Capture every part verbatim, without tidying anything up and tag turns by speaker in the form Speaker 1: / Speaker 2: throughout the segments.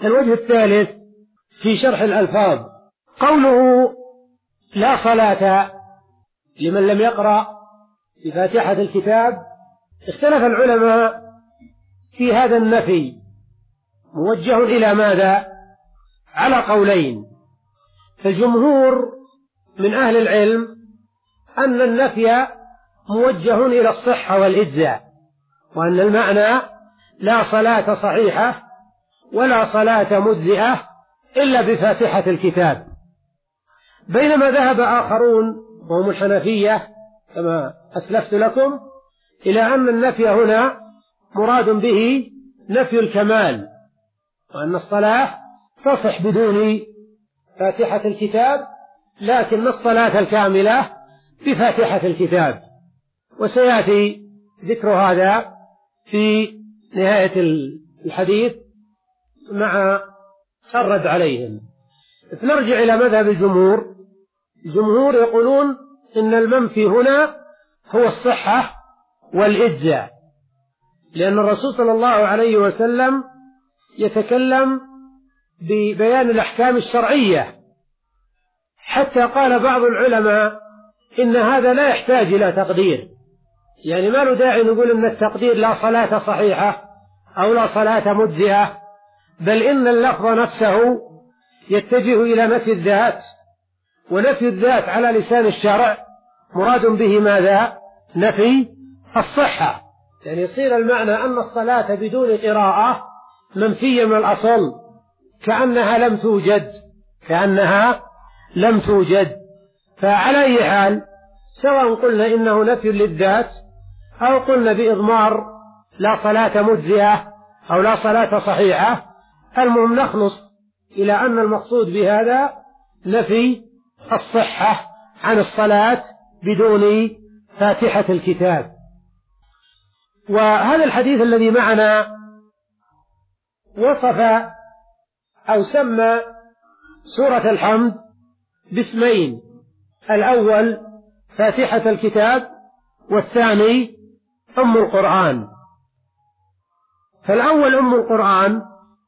Speaker 1: الوجه الثالث في شرح الألفاظ قوله لا صلاة لمن لم يقرأ بفاتحة الكتاب. اختلف العلماء في هذا النفي موجه إلى ماذا؟ على قولين. فالجمهور من أهل العلم أن النفي موجه إلى الصحة والإجزاء، وأن المعنى لا صلاة صحيحة ولا صلاة مجزئة إلا بفاتحة الكتاب، بينما ذهب آخرون وهم الحنفية كما أسلفت لكم إلى أن النفي هنا مراد به نفي الكمال، وأن الصلاة تصح بدون فاتحة الكتاب، لكن الصلاة الكاملة بفاتحة الكتاب، وسيأتي ذكر هذا في نهاية الحديث مع الرد عليهم. نرجع إلى مذهب الجمهور. الجمهور يقولون إن المنفي هنا هو الصحة والإجزاء، لأن الرسول صلى الله عليه وسلم يتكلم ببيان الأحكام الشرعية، حتى قال بعض العلماء إن هذا لا يحتاج إلى تقدير، يعني ما له داعي نقول إن التقدير لا صلاة صحيحة أو لا صلاة مجزئة، بل إن اللفظ نفسه يتجه إلى نفي الذات، ونفي الذات على لسان الشرع مراد به ماذا؟ نفي الصحة، يعني يصير المعنى أن الصلاة بدون قراءة منفية من الأصل، كأنها لم توجد كأنها لم توجد. فعلى أي حال سواء قلنا إنه نفي للذات أو قلنا بإضمار لا صلاة مجزئة أو لا صلاة صحيحة، المهم نخلص إلى أن المقصود بهذا نفي الصحة عن الصلاة بدون فاتحة الكتاب. وهذا الحديث الذي معنا وصف أو سمى سورة الحمد باسمين، الأول فاتحة الكتاب والثاني أم القرآن. فالأول أم القرآن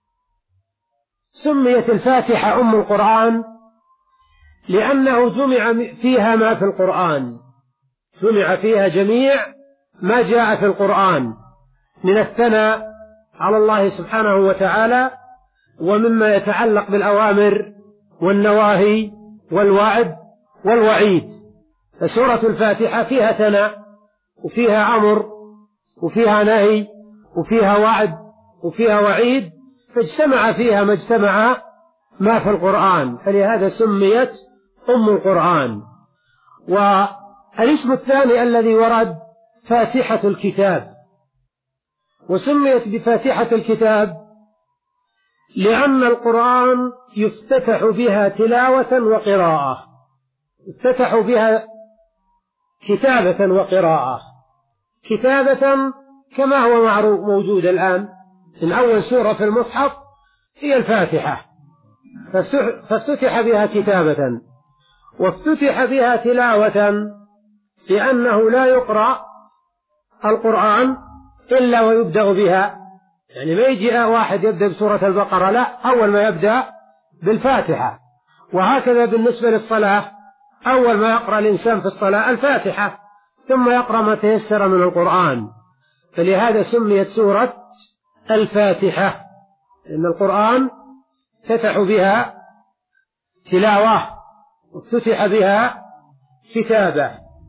Speaker 1: سميت الفاتحة أم القرآن لأنه جمع فيها ما في القرآن، جمع فيها جميع ما جاء في القرآن من الثناء على الله سبحانه وتعالى، ومما يتعلق بالأوامر والنواهي والوعد والوعيد. فسورة الفاتحة فيها ثناء وفيها أمر وفيها نهي وفيها وعد وفيها وعيد، فاجتمع فيها ما اجتمع ما في القرآن، فلهذا سميت أم القرآن. والاسم الثاني الذي ورد فاتحة الكتاب، وسميت بفاتحة الكتاب لأن القرآن يفتتح بها تلاوة وقراءة، يفتتح بها كتابة وقراءة. كتابة كما هو معروف موجود الآن، من أول سورة في المصحف هي الفاتحة، فافتتح بها كتابة، وافتتح بها تلاوة لأنه لا يقرأ القرآن إلا ويبدأ بها، يعني ما يجي واحد يبدأ بسورة البقرة، لا، أول ما يبدأ بالفاتحة. وهكذا بالنسبة للصلاة، أول ما يقرأ الإنسان في الصلاة الفاتحة، ثم يقرأ ما تيسر من القرآن، فلهذا سميت سورة الفاتحة، لأن القرآن فتح بها تلاوة وافتتح بها كتابة.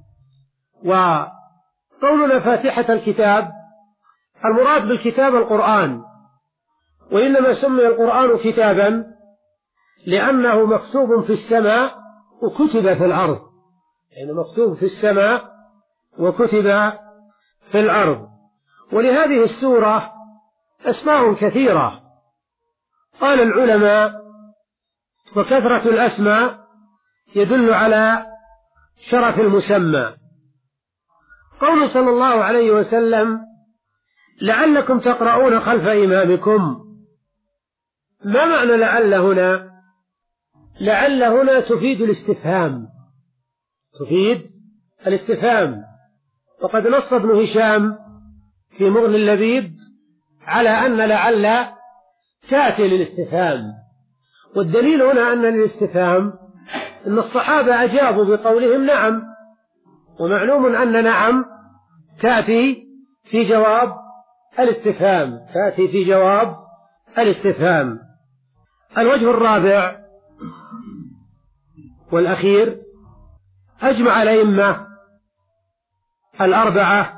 Speaker 1: وقولنا فاتحة الكتاب المراد بالكتاب القرآن، وإنما سمي القرآن كتابا لأنه مكتوب في السماء وكتب في الأرض، يعني مكتوب في السماء وكتب في الأرض. ولهذه السورة أسماء كثيرة قال العلماء، وكثرة الأسماء يدل على شرف المسمى. قول صلى الله عليه وسلم لعلكم تقرؤون خلف إمامكم، ما معنى لعل هنا؟ لعل هنا تفيد الاستفهام، تفيد الاستفهام. وقد نص ابن هشام في مغني اللبيب على أن لعل تأتي للاستفهام، والدليل هنا أن الاستفهام أن الصحابة أجابوا بقولهم نعم، ومعلوم أن نعم تأتي في جواب الاستفهام، تأتي في جواب الاستفهام. الوجه الرابع والأخير: أجمع الأئمة الأربعة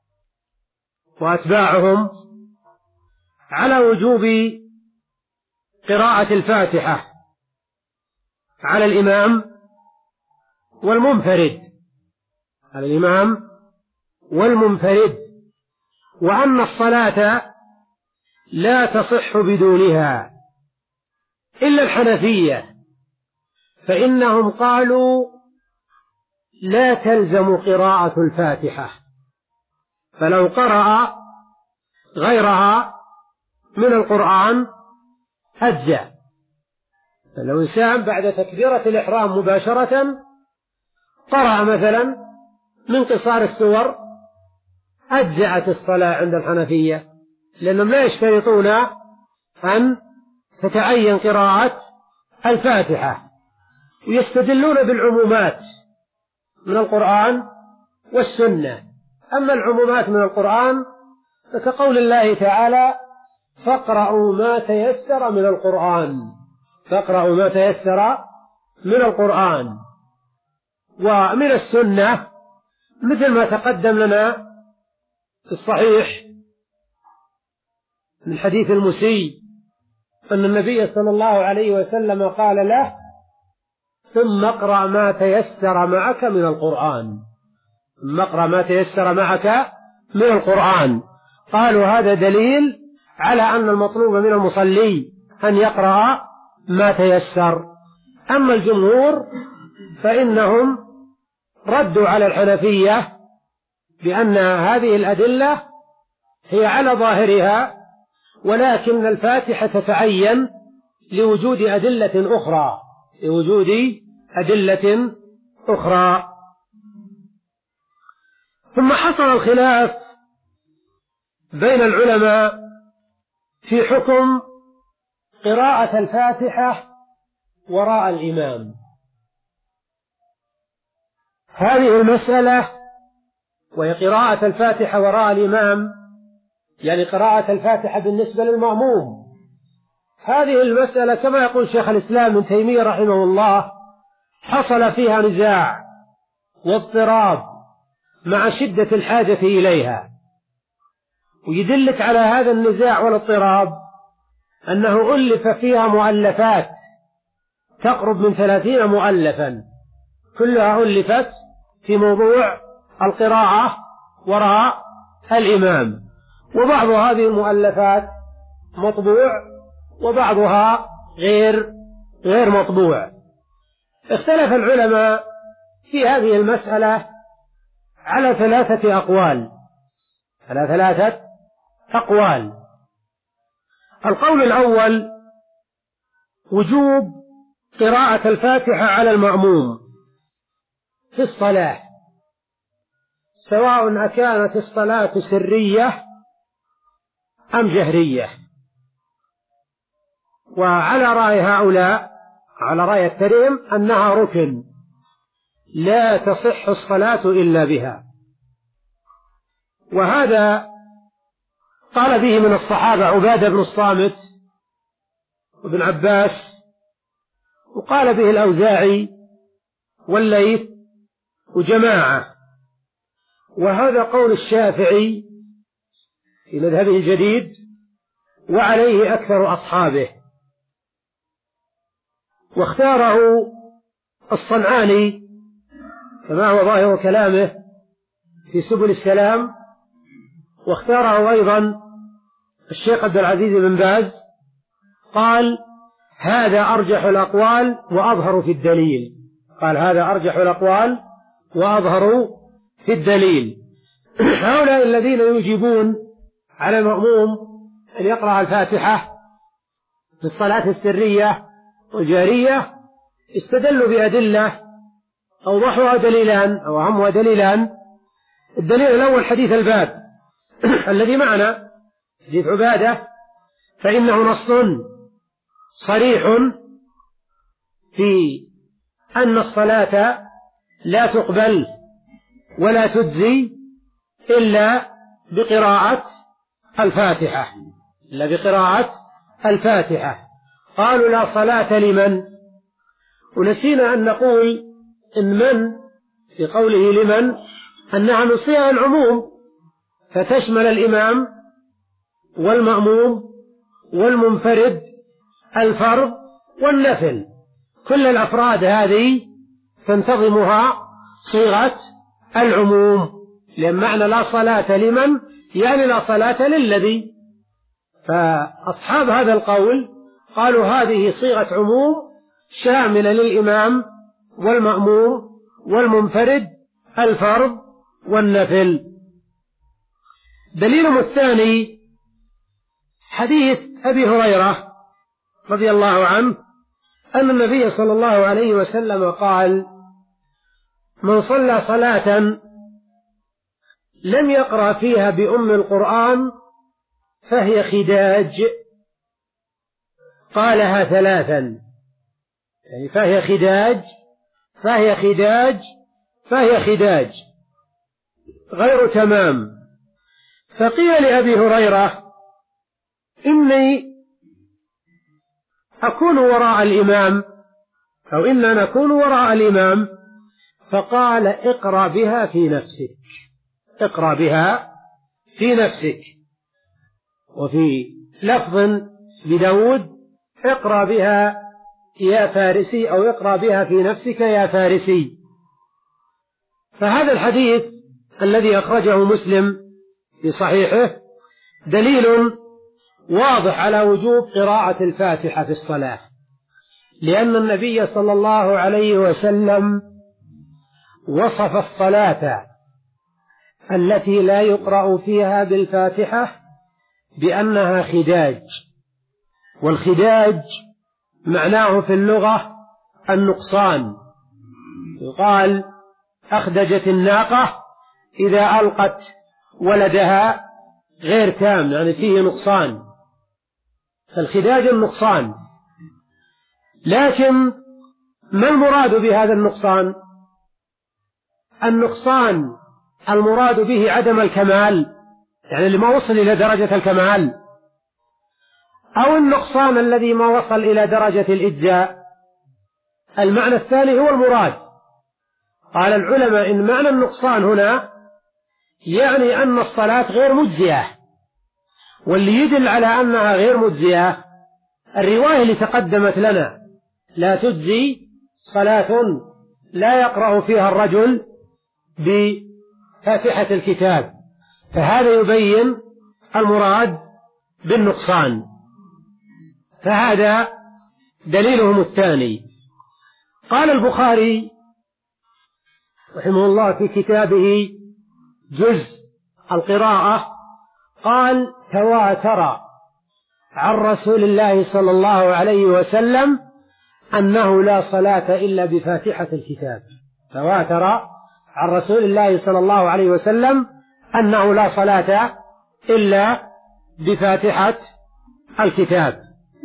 Speaker 1: وأتباعهم على وجوب قراءة الفاتحة على الإمام والمنفرد، على الإمام والمنفرد، وأن الصلاة لا تصح بدونها إلا الحنفية، فإنهم قالوا لا تلزم قراءة الفاتحة، فلو قرأ غيرها من القرآن أجزأ. فلو إنسان بعد تكبيرة الإحرام مباشرة قرأ مثلا من قصار السور أجزأت الصلاة عند الحنفية، لأنهم لا يشترطون أن تتعين قراءة الفاتحة، ويستدلون بالعمومات من القرآن والسنة. أما العمومات من القرآن فكقول الله تعالى: فاقرأوا ما تيسر من القرآن، فاقرأوا ما تيسر من القرآن. ومن السنة مثل ما تقدم لنا في الصحيح من حديث المسيء أن النبي صلى الله عليه وسلم قال له: ثم اقرأ ما تيسر معك من القرآن، ثم اقرأ ما تيسر معك من القرآن. قالوا هذا دليل على أن المطلوب من المصلي أن يقرأ ما تيسر. أما الجمهور فإنهم ردوا على الحنفية بأن هذه الأدلة هي على ظاهرها، ولكن الفاتحة تتعين لوجود أدلة أخرى، لوجود أدلة أخرى. ثم حصل الخلاف بين العلماء في حكم قراءة الفاتحة وراء الإمام. هذه المسألة وهي قراءة الفاتحة وراء الإمام، يعني قراءة الفاتحة بالنسبة للمأموم، هذه المسألة كما يقول شيخ الإسلام ابن تيمية رحمه الله حصل فيها نزاع واضطراب مع شدة الحاجة إليها. ويدلك على هذا النزاع والاضطراب أنه ألف فيها مؤلفات تقرب من ثلاثين مؤلفا، كلها ألفت في موضوع القراءة وراء الإمام، وبعض هذه المؤلفات مطبوع وبعضها غير غير مطبوع. اختلف العلماء في هذه المسألة على ثلاثة أقوال على ثلاثة أقوال. القول الأول: وجوب قراءة الفاتحة على المأموم في الصلاة، سواء أكانت الصلاة سرية أم جهرية. وعلى رأي هؤلاء، على رأي التريم، أنها ركن لا تصح الصلاة إلا بها. وهذا قال به من الصحابة عبادة بن الصامت وابن عباس، وقال به الأوزاعي والليث وجماعة. وهذا قول الشافعي في مذهبه الجديد، وعليه أكثر أصحابه. واختاره الصنعاني كما هو ظاهر كلامه في سبل السلام، واختاره أيضا الشيخ عبد العزيز بن باز، قال: هذا أرجح الأقوال وأظهر في الدليل، قال هذا أرجح الأقوال وأظهر في الدليل. هؤلاء الذين يجيبون على المأموم أن يقرأ الفاتحة في الصلاة السرية والجارية استدلوا بأدلة أوضحها دليلان أو أهمها دليلان. الدليل الأول حديث الباب الذي معنا، حديث عبادة فإنه نص صريح في أن الصلاة لا تقبل ولا تجزي إلا بقراءة الفاتحة إلا بقراءة الفاتحة. قالوا لا صلاة لمن، ونسينا أن نقول إن من في قوله لمن أنها من صيغ العموم، فتشمل الإمام والمأموم والمنفرد، الفرض والنفل، كل الأفراد هذه تنتظمها صيغة العموم، لأن معنى لا صلاة لمن يعني لا صلاة للذي. فأصحاب هذا القول قالوا هذه صيغة عموم شاملة للإمام والمأموم والمنفرد، الفرض والنفل. دليلهم الثاني حديث أبي هريرة رضي الله عنه أن النبي صلى الله عليه وسلم قال: من صلى صلاة لم يقرأ فيها بأم القرآن فهي خداج. قالها ثلاثا، يعني فهي خداج فهي خداج فهي خداج غير تمام. فقيل لأبي هريرة: إني أكون وراء الإمام أو إننا نكون وراء الإمام. فقال: اقرأ بها في نفسك اقرأ بها في نفسك. وفي لفظ بداود: اقرأ بها يا فارسي، أو اقرأ بها في نفسك يا فارسي. فهذا الحديث الذي أخرجه مسلم في صحيحه دليل واضح على وجوب قراءة الفاتحة في الصلاة، لأن النبي صلى الله عليه وسلم وصف الصلاة التي لا يقرأ فيها بالفاتحة بأنها خداج. والخداج معناه في اللغة النقصان. يقال: أخدجت الناقة إذا ألقت ولدها غير تام، يعني فيه نقصان. فالخداج النقصان. لكن ما المراد بهذا النقصان؟ النقصان المراد به عدم الكمال، يعني اللي ما وصل إلى درجة الكمال، أو النقصان الذي ما وصل إلى درجة الإجزاء. المعنى الثاني هو المراد. قال العلماء إن معنى النقصان هنا يعني أن الصلاة غير مجزية، واللي يدل على أنها غير مجزية الرواية اللي تقدمت لنا: لا تجزي صلاة لا يقرأ فيها الرجل بفاتحة الكتاب. فهذا يبين المراد بالنقصان. فهذا دليلهم الثاني. قال البخاري رحمه الله في كتابه جزء القراءة، قال: تواتر عن رسول الله صلى الله عليه وسلم أنه لا صلاة إلا بفاتحة الكتاب. تواتر عن رسول الله صلى الله عليه وسلم أنه لا صلاة إلا بفاتحة الكتاب.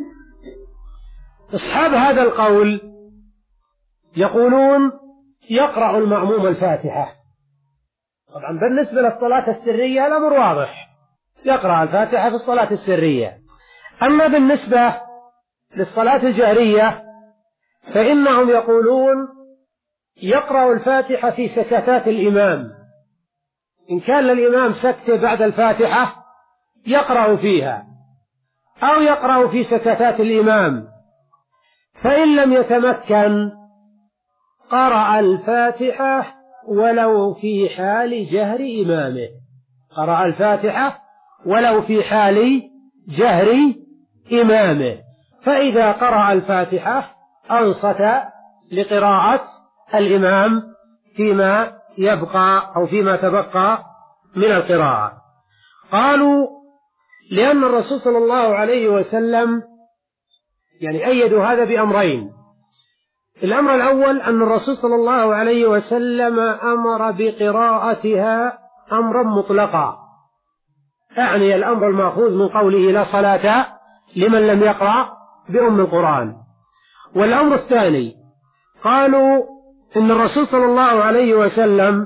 Speaker 1: أصحاب هذا القول يقولون يقرأ المأموم الفاتحة. طبعا بالنسبة للصلاة السرية الأمر واضح، يقرأ الفاتحة في الصلاة السرية. أما بالنسبة للصلاة الجهرية فإنهم يقولون يقرأ الفاتحة في سكتات الإمام. إن كان للإمام سكتة بعد الفاتحة يقرأ فيها، أو يقرأ في سكتات الإمام. فإن لم يتمكن قرأ الفاتحة ولو في حال جهر إمامه. قرأ الفاتحة ولو في حال جهر إمامه. فإذا قرأ الفاتحة أنصت لقراءة الإمام فيما يبقى أو فيما تبقى من القراءة. قالوا لأن الرسول صلى الله عليه وسلم يعني أيدوا هذا بأمرين. الأمر الأول أن الرسول صلى الله عليه وسلم أمر بقراءتها أمرا مطلقا، يعني الأمر المأخوذ من قوله لا صلاة لمن لم يقرأ بأم القرآن. والأمر الثاني قالوا إن الرسول صلى الله عليه وسلم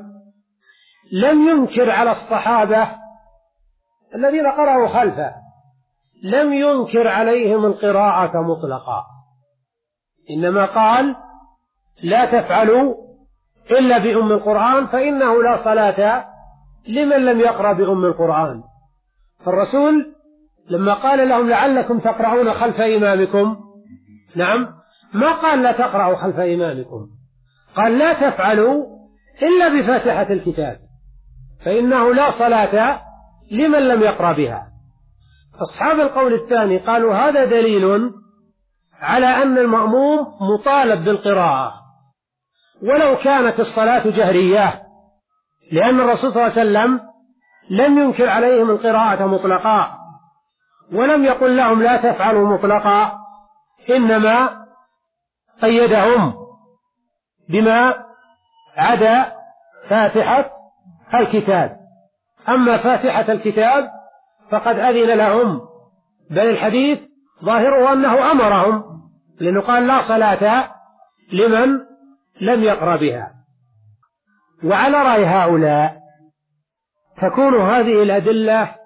Speaker 1: لم ينكر على الصحابة الذين قرأوا خلفه، لم ينكر عليهم القراءة مطلقا، إنما قال لا تفعلوا إلا بأم القرآن فإنه لا صلاة لمن لم يقرأ بأم القرآن. فالرسول لما قال لهم لعلكم تقرؤون خلف إمامكم، نعم، ما قال لا تقرأوا خلف إمامكم، قال لا تفعلوا إلا بفاتحة الكتاب فإنه لا صلاة لمن لم يقرأ بها. أصحاب القول الثاني قالوا هذا دليل على أن المأموم مطالب بالقراءة ولو كانت الصلاة جهرية، لأن الرسول صلى الله عليه وسلم لم ينكر عليهم القراءة مطلقا ولم يقل لهم لا تفعلوا مطلقا، إنما قيدهم بما عدا فاتحة الكتاب. أما فاتحة الكتاب فقد أذن لهم، بل الحديث ظاهره أنه أمرهم، لأنه قال لا صلاة لمن لم يقرأ بها. وعلى رأي هؤلاء تكون هذه الأدلة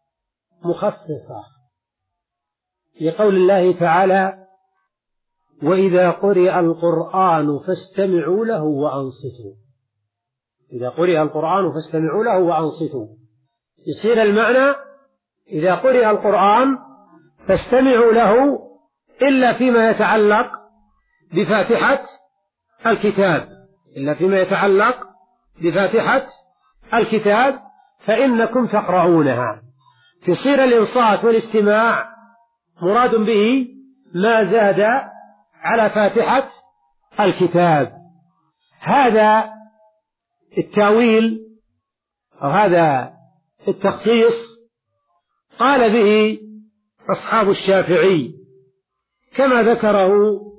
Speaker 1: مخصصة لقول الله تعالى وإذا قرئ القرآن فاستمعوا له وأنصتوا. إذا قرئ القرآن فاستمعوا له وأنصتوا، يصير المعنى إذا قرئ القرآن فاستمعوا له إلا فيما يتعلق بفاتحة الكتاب، إلا فيما يتعلق بفاتحة الكتاب فإنكم تقرؤونها. تصير الإنصات والاستماع مراد به ما زاد على فاتحة الكتاب. هذا التأويل أو هذا التخصيص قال به أصحاب الشافعي كما ذكره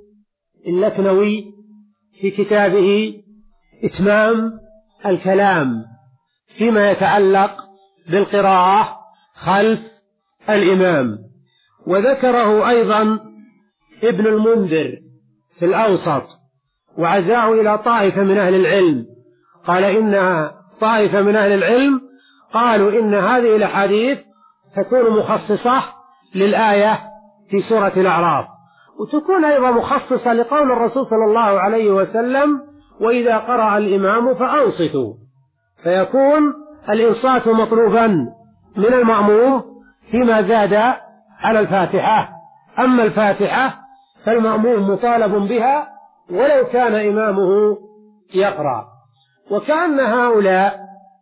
Speaker 1: اللكنوي في كتابه إتمام الكلام فيما يتعلق بالقراءة خلف الإمام. وذكره أيضا ابن المنذر في الأوسط وعزاه إلى طائفة من أهل العلم، قال إنها طائفة من أهل العلم قالوا إن هذه الأحاديث تكون مخصصة للآية في سورة الأعراف، وتكون أيضا مخصصة لقول الرسول صلى الله عليه وسلم وإذا قرأ الإمام فأنصتوا، فيكون الإنصات مطلوبا من المأموم فيما زاد على الفاتحة. أما الفاتحة فالمأموم مطالب بها ولو كان إمامه يقرأ. وكأن هؤلاء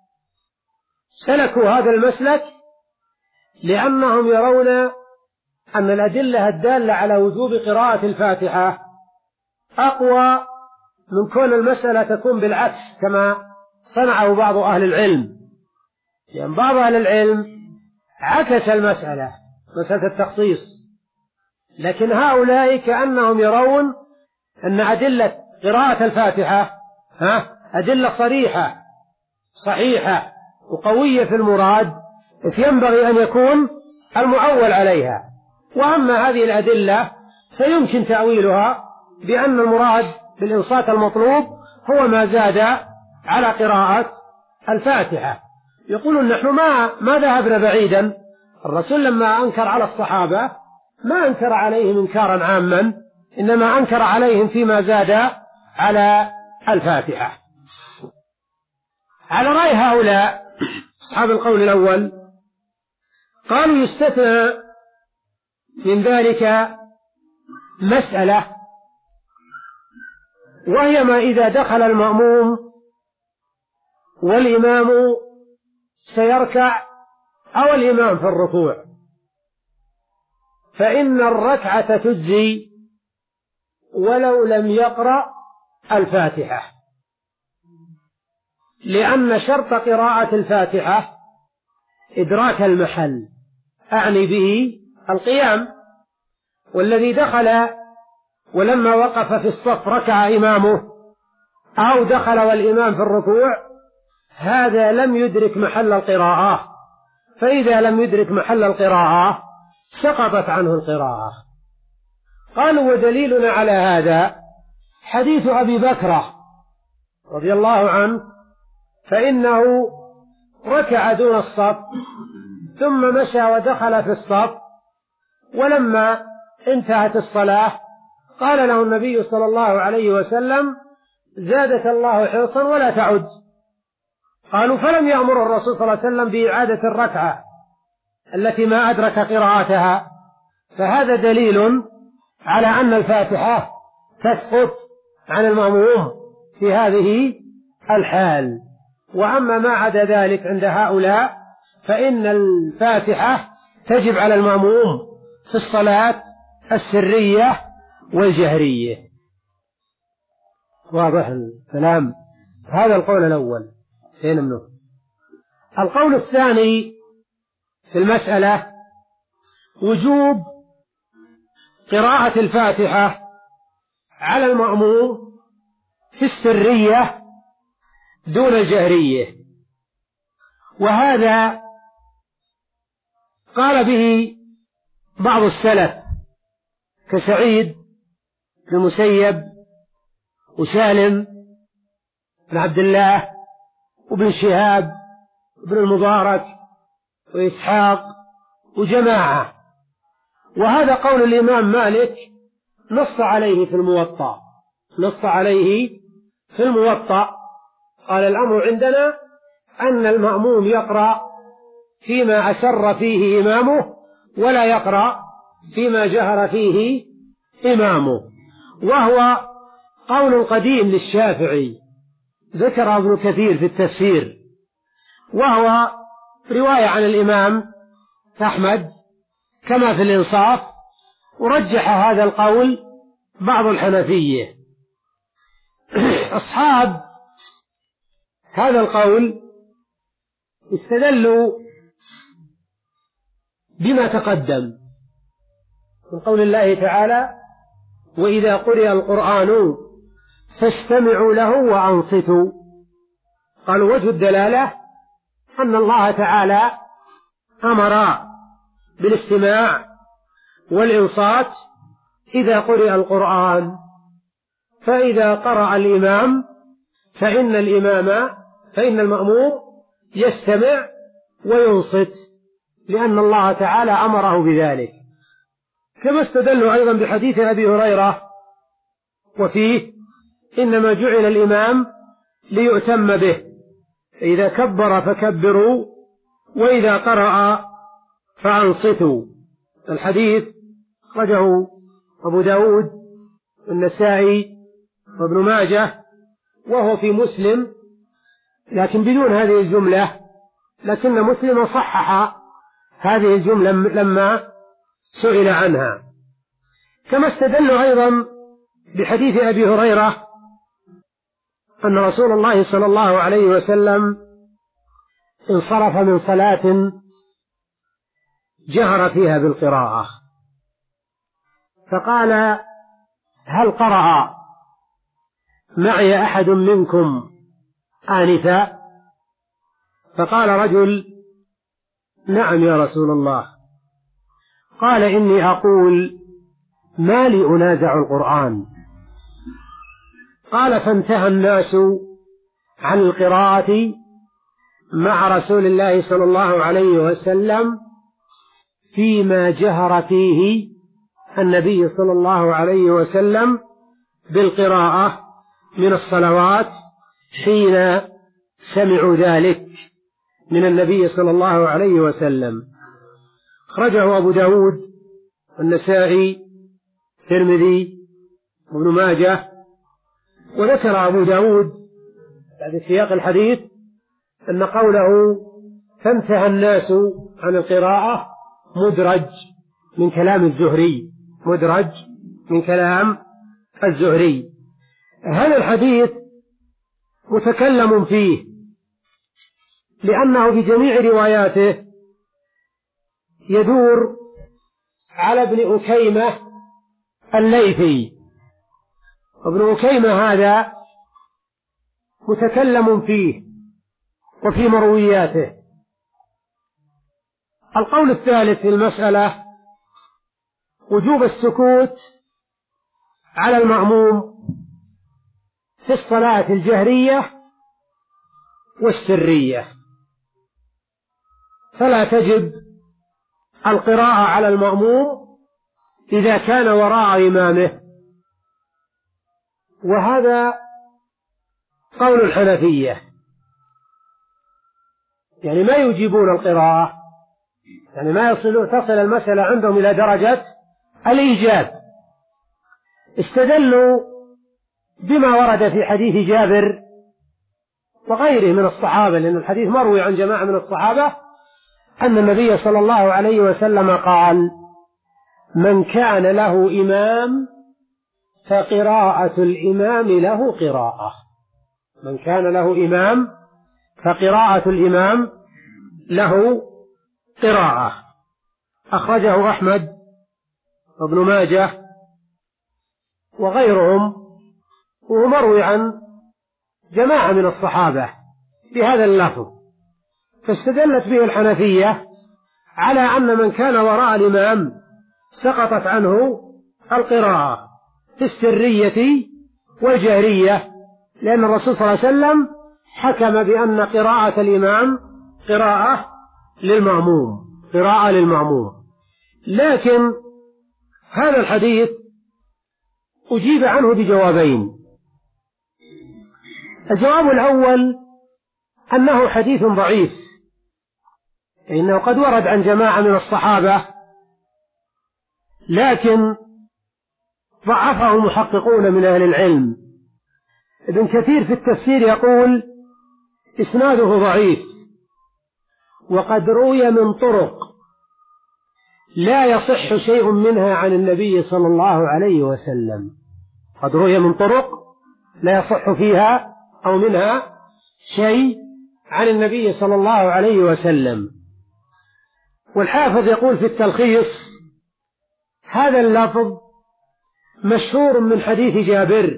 Speaker 1: سلكوا هذا المسلك لأنهم يرون أن الأدلة الدالة على وجوب قراءة الفاتحة أقوى من كون المسألة تكون بالعكس كما صنعه بعض أهل العلم، لأن يعني بعض أهل العلم عكس المسألة، مسألة التخصيص، لكن هؤلاء كأنهم يرون أن أدلة قراءة الفاتحة ها أدلة صريحة صحيحة وقوية في المراد، فينبغي أن يكون المؤول عليها. وأما هذه الأدلة فيمكن تأويلها بأن المراد بالإنصات المطلوب هو ما زاد على قراءة الفاتحة. يقولون نحن ما ما ذهبنا بعيدا، الرسول لما أنكر على الصحابة ما أنكر عليهم إنكارا عاما، إنما أنكر عليهم فيما زاد على الفاتحة. على رأي هؤلاء أصحاب القول الأول قالوا يستثنى من ذلك مسألة، وهي ما إذا دخل المأموم والإمام سيركع أو الإمام في الركوع فإن الركعة تجزي ولو لم يقرأ الفاتحة، لأن شرط قراءة الفاتحة إدراك المحل، أعني به القيام. والذي دخل ولما وقف في الصف ركع إمامه أو دخل والإمام في الركوع هذا لم يدرك محل القراءة، فإذا لم يدرك محل القراءة سقطت عنه القراءة. قالوا ودليلنا على هذا حديث أبي بكرة رضي الله عنه، فإنه ركع دون الصف ثم مشى ودخل في الصف، ولما انتهت الصلاة قال له النبي صلى الله عليه وسلم زادك الله حرصا ولا تعد. قالوا فلم يأمر الرسول صلى الله عليه وسلم بإعادة الركعة التي ما أدرك قراءتها، فهذا دليل على أن الفاتحة تسقط عن المأموم في هذه الحال. وأما ما عدا ذلك عند هؤلاء فإن الفاتحة تجب على المأموم في الصلاة السرية والجهرية. واضح الكلام؟ هذا القول الأول. فين منه؟ القول الثاني في المسألة وجوب قراءة الفاتحة على المأموم في السرية دون الجهرية، وهذا قال به بعض السلف كسعيد بن مسيب وسالم بن عبد الله وابن شهاب وابن المبارك وإسحاق وجماعة. وهذا قول الإمام مالك نص عليه في الموطأ، نص عليه في الموطأ قال الأمر عندنا أن المأموم يقرأ فيما أسر فيه إمامه ولا يقرأ فيما جهر فيه إمامه، وهو قول قديم للشافعي ذكر ابن كثير في التفسير، وهو رواية عن الإمام أحمد كما في الإنصاف، ورجح هذا القول بعض الحنفية. أصحاب هذا القول استدلوا بما تقدم من قول الله تعالى وإذا قرئ القرآن فاستمعوا له وأنصتوا. قالوا وجه الدلالة أن الله تعالى أمر بالاستماع والإنصات إذا قرئ القرآن، فإذا قرأ الإمام فإن الإمام فإن المأموم يستمع وينصت لأن الله تعالى أمره بذلك. كما استدلوا أيضا بحديث أبي هريرة وفيه إنما جعل الإمام ليؤتم به، إذا كبر فكبروا وإذا قرأ فأنصتوا. الحديث أخرجه أبو داود والنسائي وابن ماجه، وهو في مسلم لكن بدون هذه الجملة، لكن مسلم صحح هذه الجملة لما سئل عنها. كما استدلوا أيضا بحديث أبي هريرة أن رسول الله صلى الله عليه وسلم انصرف من صلاة جهر فيها بالقراءة، فقال هل قرأ معي أحد منكم آنفا؟ فقال رجل نعم يا رسول الله. قال إني أقول ما لي أنازع القرآن. قال فانتهى الناس عن القراءة مع رسول الله صلى الله عليه وسلم فيما جهر فيه النبي صلى الله عليه وسلم بالقراءة من الصلوات حين سمعوا ذلك من النبي صلى الله عليه وسلم. أخرجه أبو داود والنسائي الترمذي وابن ماجه. وذكر أبو داود بعد سياق الحديث أن قوله فانتهى الناس عن القراءة مدرج من كلام الزهري، مدرج من كلام الزهري. هذا الحديث متكلم فيه لأنه في جميع رواياته يدور على ابن أكيمة الليثي، وابن أكيمة هذا متكلم فيه وفي مروياته. القول الثالث في المسألة وجوب السكوت على المأموم في الصلاة الجهرية والسرية، فلا تجب القراءة على المأموم إذا كان وراء إمامه، وهذا قول الحنفية، يعني ما يجيبون القراءة، يعني ما يصل تصل المسألة عندهم إلى درجة الإيجاب. استدلوا بما ورد في حديث جابر وغيره من الصحابة، لأن الحديث مروي عن جماعة من الصحابة أن النبي صلى الله عليه وسلم قال: من كان له إمام فقراءة الإمام له قراءة. من كان له إمام فقراءة الإمام له قراءة. أخرجه أحمد وابن ماجه وغيرهم، وهو مروي عن جماعة من الصحابة بهذا اللفظ، فاستدلت به الحنفية على أن من كان وراء الإمام سقطت عنه القراءة في السرية والجهرية، لأن الرسول صلى الله عليه وسلم حكم بأن قراءة الإمام قراءة للمأموم، قراءة للمأموم. لكن هذا الحديث أجيب عنه بجوابين. الجواب الأول أنه حديث ضعيف، إنه قد ورد عن جماعة من الصحابة، لكن ضعفه محققون من أهل العلم. ابن كثير في التفسير يقول: إسناده ضعيف، وقد روي من طرق لا يصح شيء منها عن النبي صلى الله عليه وسلم. قد روي من طرق لا يصح فيها أو منها شيء عن النبي صلى الله عليه وسلم. والحافظ يقول في التلخيص: هذا اللفظ مشهور من حديث جابر،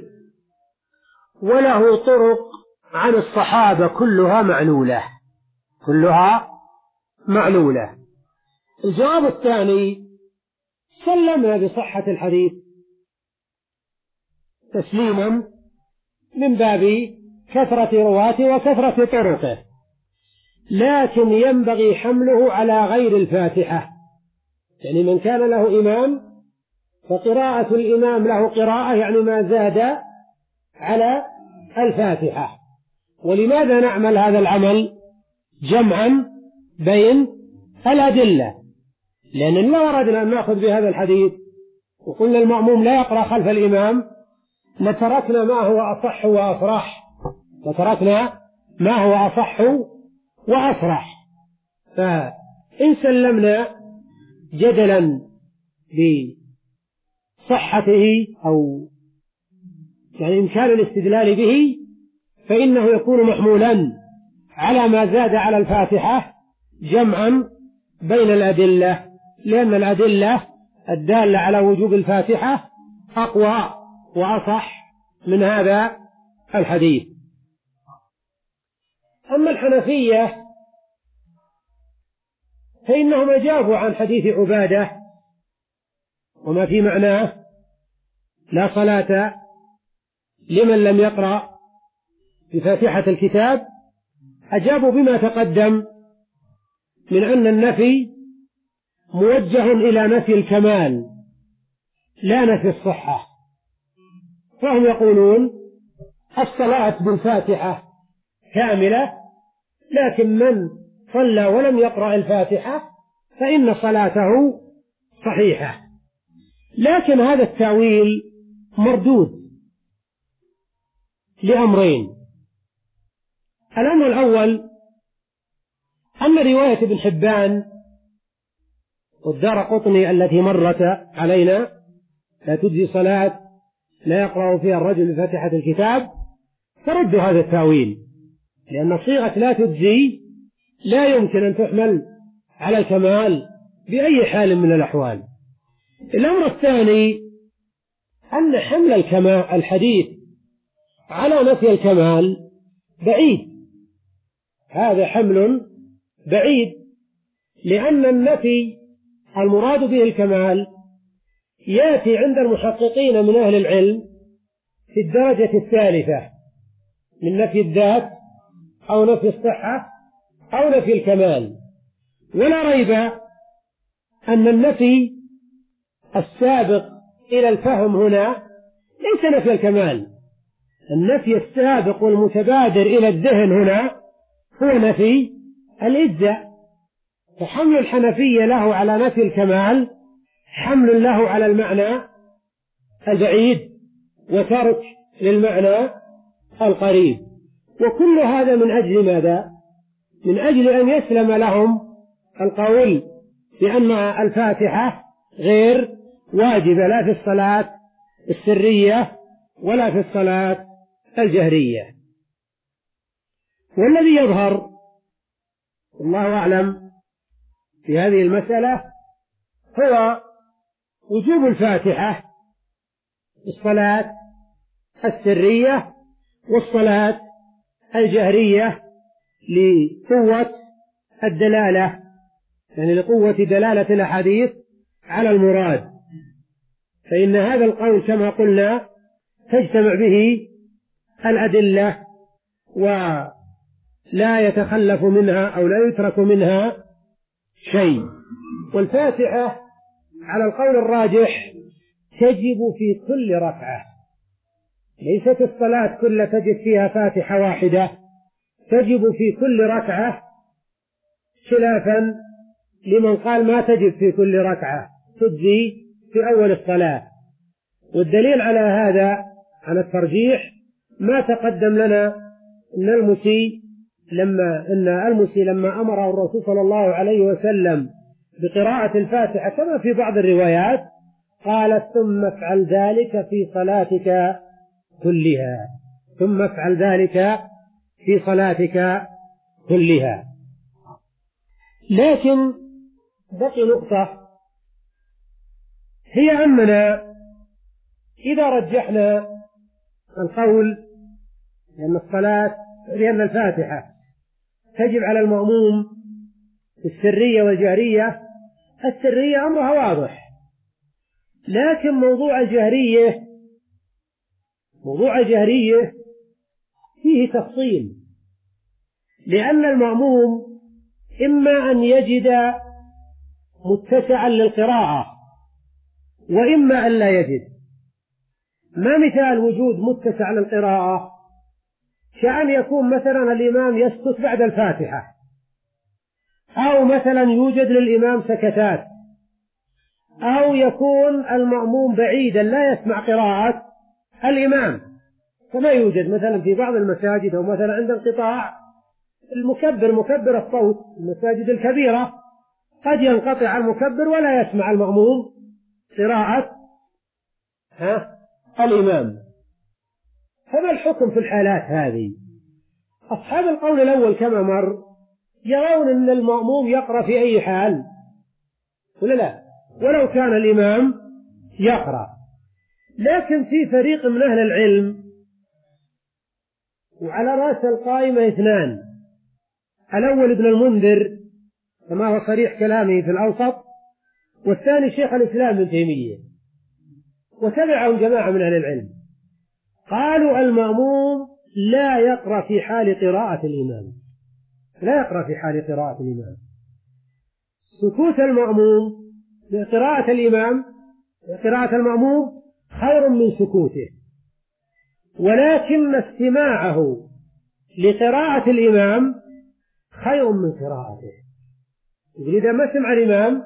Speaker 1: وله طرق عن الصحابة كلها معلولة، كلها معلولة. الجواب الثاني: سلمنا بصحة الحديث تسليما من باب كثرة رواته وكثرة طرقه، لكن ينبغي حمله على غير الفاتحة. يعني من كان له إمام فقراءة الإمام له قراءة، يعني ما زاد على الفاتحة. ولماذا نعمل هذا العمل جمعا بين الأدلة؟ لأن ما وردنا أن نأخذ بهذا الحديث وقلنا المأموم لا يقرأ خلف الإمام لتركنا ما هو أصح وأصرح، لتركنا ما هو أصح وأصرح. فإن سلمنا جدلا بصحته أو يعني إمكان الاستدلال به، فإنه يكون محمولا على ما زاد على الفاتحة جمعا بين الأدلة، لأن الأدلة الدالة على وجوب الفاتحة أقوى وأصح من هذا الحديث. أما الحنفية فإنهم أجابوا عن حديث عبادة وما في معناه: لا صلاة لمن لم يقرأ بفاتحة الكتاب. أجابوا بما تقدم من أن النفي موجه إلى نفي الكمال لا نفي الصحة، فهم يقولون الصلاة بالفاتحة كاملة، لكن من صلى ولم يقرأ الفاتحة فإن صلاته صحيحة. لكن هذا التأويل مردود لأمرين: الأمر الأول أن رواية ابن حبان والدارقطني التي مرت علينا لا تجزي صلاة لا يقرأ فيها الرجل بفاتحة الكتاب ترد هذا التأويل، لأن صيغة لا تجزي لا يمكن أن تحمل على الكمال بأي حال من الأحوال. الأمر الثاني أن حمل الكمال الحديث على نفي الكمال بعيد، هذا حمل بعيد، لأن النفي المراد به الكمال يأتي عند المحققين من أهل العلم في الدرجة الثالثة من نفي الذات أو نفي الصحة أو نفي الكمال. ولا ريب أن النفي السابق إلى الفهم هنا ليس نفي الكمال، النفي السابق والمتبادر إلى الذهن هنا هو نفي الإجزاء، فحمل الحنفية له على نفي الكمال حمل له على المعنى البعيد وترك للمعنى القريب. وكل هذا من أجل ماذا؟ من أجل أن يسلم لهم القول بأن الفاتحة غير واجبة لا في الصلاة السرية ولا في الصلاة الجهرية. والذي يظهر والله أعلم في هذه المسألة هو وجوب الفاتحة الصلاة السرية والصلاة الجهرية لقوة الدلالة، يعني لقوة دلالة الأحاديث على المراد، فإن هذا القول كما قلنا تجتمع به الأدلة ولا يتخلف منها أو لا يترك منها شيء. والفاتحة على القول الراجح تجب في كل ركعة، ليست الصلاة كلها تجب فيها فاتحة واحدة، تجب في كل ركعة، خلافا لمن قال ما تجب في كل ركعة تجزي في أول الصلاة. والدليل على هذا على الترجيح ما تقدم لنا أن المسيء لما أن المسيء لما أمره الرسول صلى الله عليه وسلم بقراءة الفاتحة كما في بعض الروايات قال ثم افعل ذلك في صلاتك كلها، ثم افعل ذلك في صلاتك كلها. لكن بقي نقطة، هي أننا إذا رجحنا القول لأن الصلاة لأن الفاتحة تجب على المأموم السرية والجهرية، السرية أمرها واضح، لكن موضوع الجهرية موضوع الجهرية فيه تفصيل، لأن المأموم إما أن يجد متسعا للقراءة وإما أن لا يجد. ما مثال وجود متسع للقراءة؟ كأن يكون مثلا الإمام يسكت بعد الفاتحة، أو مثلا يوجد للإمام سكتات، أو يكون المأموم بعيدا لا يسمع قراءة الإمام، كما يوجد مثلا في بعض المساجد أو مثلا عند انقطاع المكبر مكبر الصوت المساجد الكبيرة قد ينقطع المكبر ولا يسمع المأموم قراءة ها الإمام. فما الحكم في الحالات هذه؟ أصحاب القول الأول كما مر يرون أن المأموم يقرأ في أي حال ولا لا، ولو كان الإمام يقرأ. لكن في فريق من أهل العلم وعلى رأس القائمة اثنان، الأول ابن المنذر كما هو صريح كلامه في الأوسط، والثاني شيخ الإسلام ابن تيمية، وتبعهم جماعة من أهل العلم، قالوا المأموم لا يقرأ في حال قراءة الإمام، لا يقرأ في حال قراءة الإمام. سكوت المأموم لقراءة الإمام قراءة المأموم خير من سكوته، ولكن استماعه لقراءة الإمام خير من قراءته. إذا ما سمع الإمام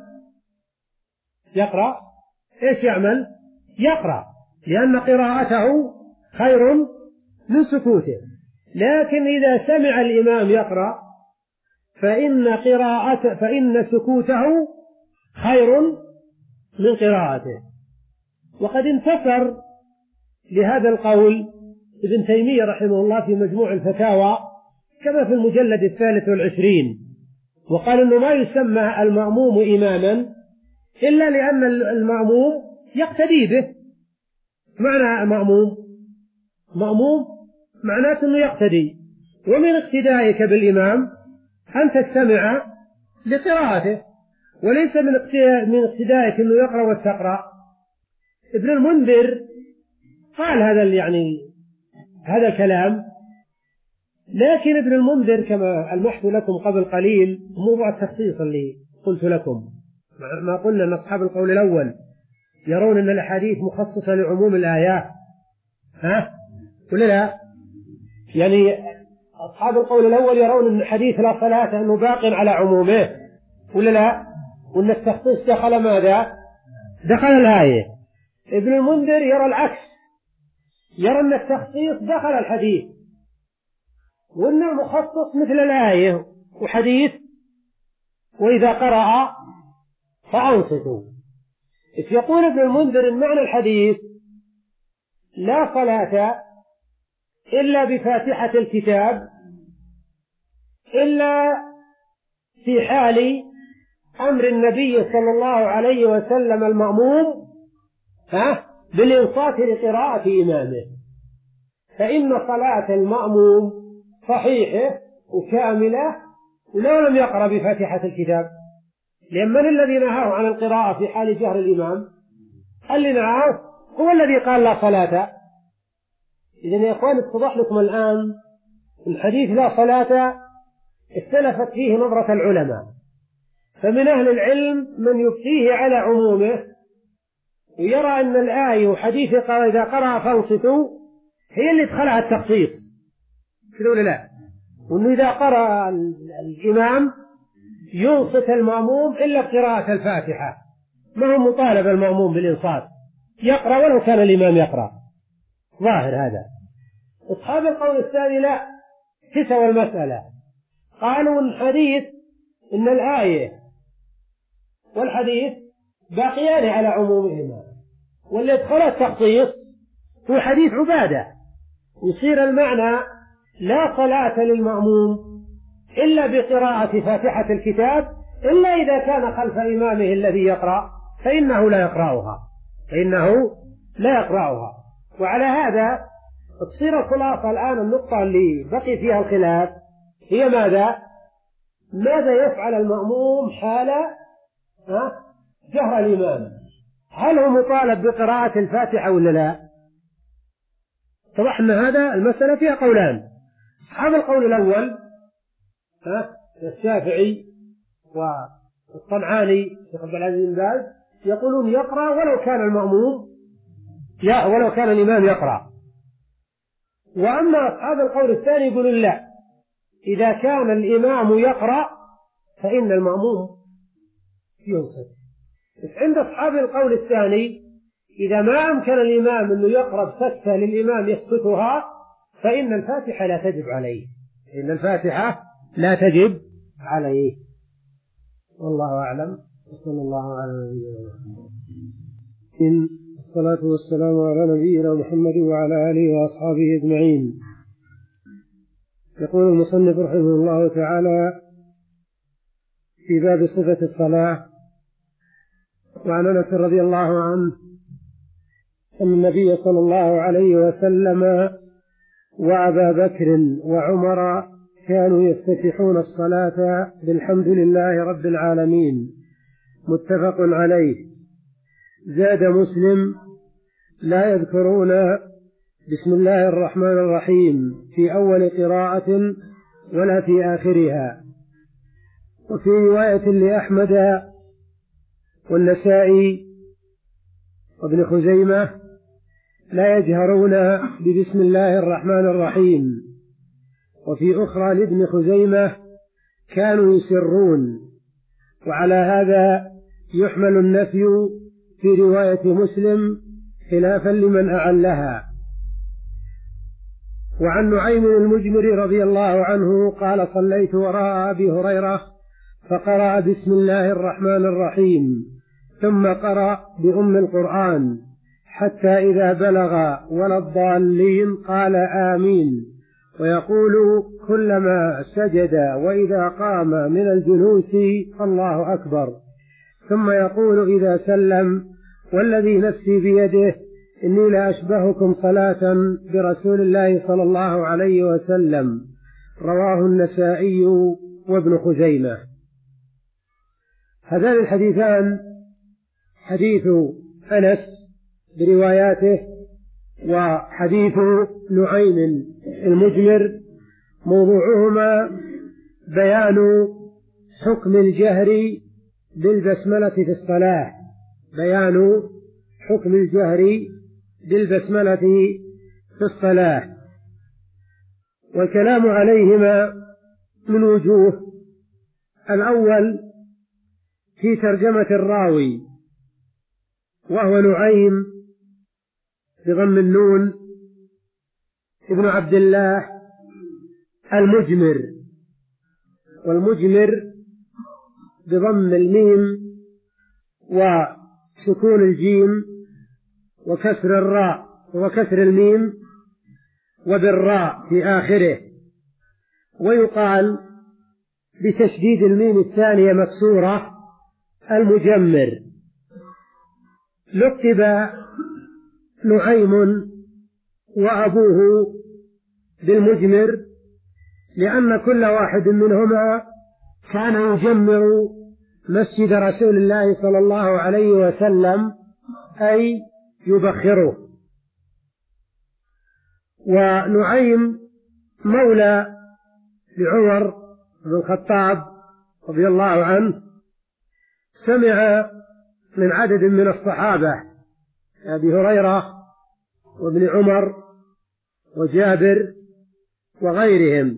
Speaker 1: يقرأ إيش يعمل؟ يقرأ، لأن قراءته خير من سكوته. لكن إذا سمع الإمام يقرأ فإن قراءته فإن سكوته خير من قراءته. وقد انتصر لهذا القول ابن تيمية رحمه الله في مجموع الفتاوى كما في المجلد الثالث والعشرين، وقال إنه ما يسمى المأموم إماما إلا لأن المأموم يقتدي به. معنى مأموم مأموم معناته أنه يقتدي، ومن اقتدائك بالإمام أن تستمع لقراءته، وليس من اقتدائك أنه يقرأ وتقرأ. ابن المنذر قال هذا يعني هذا الكلام، لكن ابن المنذر كما ألمحت لكم قبل قليل موضوع التخصيص اللي قلت لكم، ما قلنا أن أصحاب القول الأول يرون أن الأحاديث مخصصة لعموم الآيات، ها ولا لا؟ يعني أصحاب القول الأول يرون أن حديث لا صلاة أنه باق على عمومه ولا لا؟ وأن التخصيص دخل ماذا؟ دخل الآية. ابن المنذر يرى العكس، يرى أن التخصيص دخل الحديث، وأن المخصص مثل الآية وحديث وإذا قرأ فأنصتوا. يقول ابن المنذر إن معنى الحديث لا صلاة إلا بفاتحة الكتاب إلا في حال أمر النبي صلى الله عليه وسلم المأموم ها بالإنصات لقراءة إمامه، فإن صلاة المأموم صحيحة وكاملة ولو لم يقرأ بفاتحة الكتاب، لأن من الذي نهاه عن القراءة في حال جهر الإمام؟ اللي نهاه هو الذي قال لا صلاة. إذن يا إخوان اتضح لكم الآن الحديث لا صلاة اختلفت فيه نظرة العلماء، فمن أهل العلم من يبقيه على عمومه ويرى أن الآية وحديث قال إذا قرأ فانصتوا هي اللي دخلها التخصيص كذا ولا لا، وأنه إذا قرأ الإمام ينصت المأموم إلا بقراءة الفاتحة، ما هو مطالب المأموم بالإنصات، يقرأ ولو كان الإمام يقرأ، ظاهر هذا. أصحاب القول الثاني لا، كسوا المسألة، قالوا الحديث إن الآية والحديث باقيان على عمومهما، واللي يدخل التخصيص هو حديث عبادة، يصير المعنى لا صلاة للمأموم إلا بقراءة فاتحة الكتاب إلا إذا كان خلف إمامه الذي يقرأ فإنه لا يقرأها فإنه لا يقرأها. وعلى هذا تصير الخلاصة الآن النقطة اللي بقي فيها الخلاف هي ماذا؟ ماذا يفعل المأموم حال جهر الإمام؟ هل هو مطالب بقراءة الفاتحة ولا لا؟ طبعا أن هذا المسألة فيها قولان. أصحاب القول الأول الشافعي والصنعاني شيخ عبد العزيز بن باز يقولون يقرأ ولو كان المأموم لا ولو كان الإمام يقرأ. وأما أصحاب القول الثاني يقولون لا، إذا كان الإمام يقرأ فإن المأموم ينصت. عند أصحاب القول الثاني إذا ما أمكن الإمام أنه يقرأ سكتة للإمام يسكتها فإن الفاتحة لا تجب عليه إن الفاتحة لا تجب عليه. والله أعلم، وصلى الله على نبينا محمد. إن الصلاة والسلام على نبينا محمد وعلى آله وأصحابه أجمعين. يقول المصنف رحمه الله تعالى في باب صفة الصلاة: وعن أنس رضي الله عنه أن النبي صلى الله عليه وسلم وأبا بكر وعمر كانوا يفتتحون الصلاة بالحمد لله رب العالمين، متفق عليه. زاد مسلم: لا يذكرون بسم الله الرحمن الرحيم في أول قراءة ولا في آخرها. وفي رواية لأحمد والنسائي وابن خزيمة: لا يجهرون ببسم الله الرحمن الرحيم. وفي أخرى لابن خزيمة: كانوا يسرون. وعلى هذا يحمل النفي في رواية مسلم خلافا لمن أعلها. وعن نعيم المجمر رضي الله عنه قال: صليت وراء أبي هريرة فقرأ بسم الله الرحمن الرحيم ثم قرأ بأم القرآن حتى إذا بلغ ولا الضالين قال آمين، ويقول كلما سجد وإذا قام من الجلوس الله أكبر، ثم يقول إذا سلم: والذي نفسي بيده إني لأشبهكم صلاة برسول الله صلى الله عليه وسلم. رواه النسائي وابن خزيمة. هذان الحديثان حديث أنس برواياته. وحديث نعيم المجمر موضوعهما بيان حكم الجهر بالبسملة في الصلاة بيان حكم الجهر بالبسملة في الصلاة والكلام عليهما من وجوه. الأول في ترجمة الراوي وهو نعيم بضم النون ابن عبد الله المجمر، والمجمر بضم الميم وسكون الجيم وكسر الراء وكسر الميم وبالراء في آخره، ويقال بتشديد الميم الثانية مكسورة المجمر. لقب نعيم وأبوه بالمجمر لأن كل واحد منهما كان يجمر مسجد رسول الله صلى الله عليه وسلم أي يبخره. ونعيم مولى لعمر بن الخطاب رضي الله عنه، سمع من عدد من الصحابة أبي هريرة وابن عمر وجابر وغيرهم،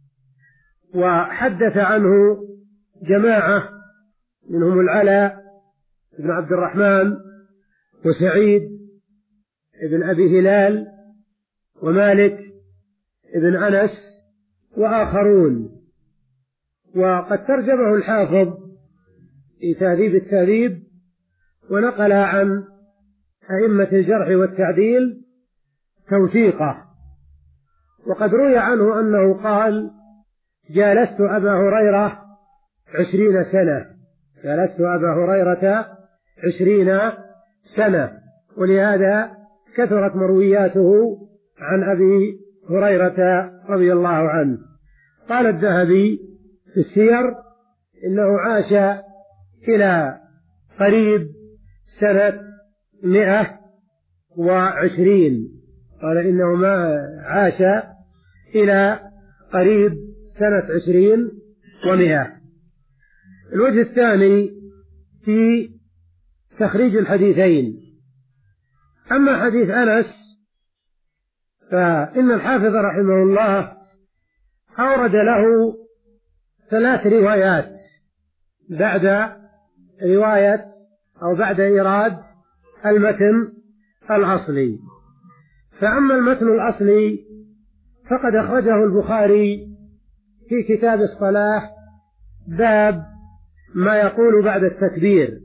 Speaker 1: وحدث عنه جماعة منهم العلاء بن عبد الرحمن وسعيد بن أبي هلال ومالك بن أنس وآخرون. وقد ترجمه الحافظ في تهذيب التهذيب ونقل عن أئمة الجرح والتعديل توثيقه. وقد روي عنه أنه قال: جالست أبا هريرة عشرين سنة جالست أبا هريرة عشرين سنة ولهذا كثرت مروياته عن أبي هريرة رضي الله عنه. قال الذهبي في السير إنه عاش إلى قريب سنة مئة وعشرين قال إنه ما عاش إلى قريب سنة عشرين ومئة. الوجه الثاني في تخريج الحديثين. أما حديث أنس فإن الحافظ رحمه الله أورد له ثلاث روايات بعد رواية أو بعد إيراد المتن الأصلي. فأما المتن الأصلي فقد أخرجه البخاري في كتاب الصلاة باب ما يقول بعد التكبير،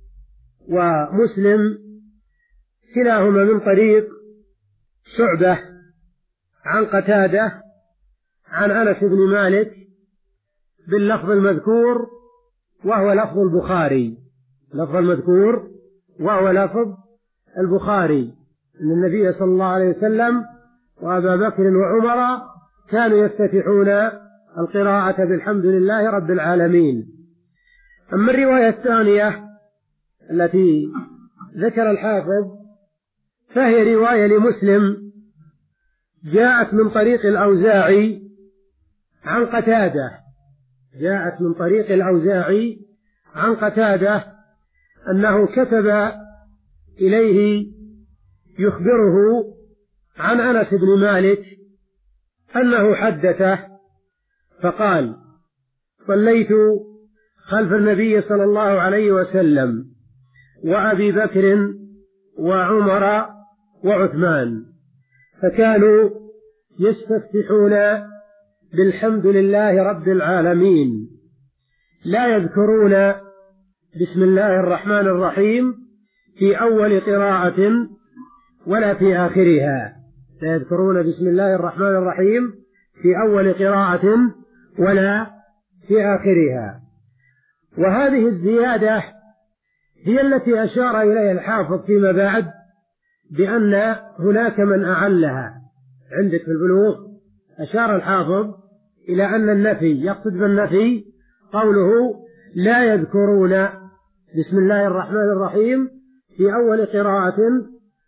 Speaker 1: ومسلم كلاهما من طريق شعبة عن قتادة عن أنس بن مالك باللفظ المذكور وهو لفظ البخاري لفظ المذكور وهو لفظ البخاري أن النبي صلى الله عليه وسلم وأبا بكر وعمر كانوا يفتتحون القراءة بالحمد لله رب العالمين. أما الرواية الثانية التي ذكر الحافظ فهي رواية لمسلم جاءت من طريق الأوزاعي عن قتادة جاءت من طريق الأوزاعي عن قتادة أنه كتب إليه يخبره عن أنس بن مالك أنه حدثه فقال: صليت خلف النبي صلى الله عليه وسلم وأبي بكر وعمر وعثمان فكانوا يستفتحون بالحمد لله رب العالمين لا يذكرون بسم الله الرحمن الرحيم في أول قراءة ولا في آخرها لا يذكرون بسم الله الرحمن الرحيم في أول قراءة ولا في آخرها. وهذه الزيادة هي التي أشار إليها الحافظ فيما بعد بأن هناك من أعلها. عندك في البلوغ أشار الحافظ إلى أن النفي يقصد بالنفي قوله لا يذكرون بسم الله الرحمن الرحيم في أول قراءة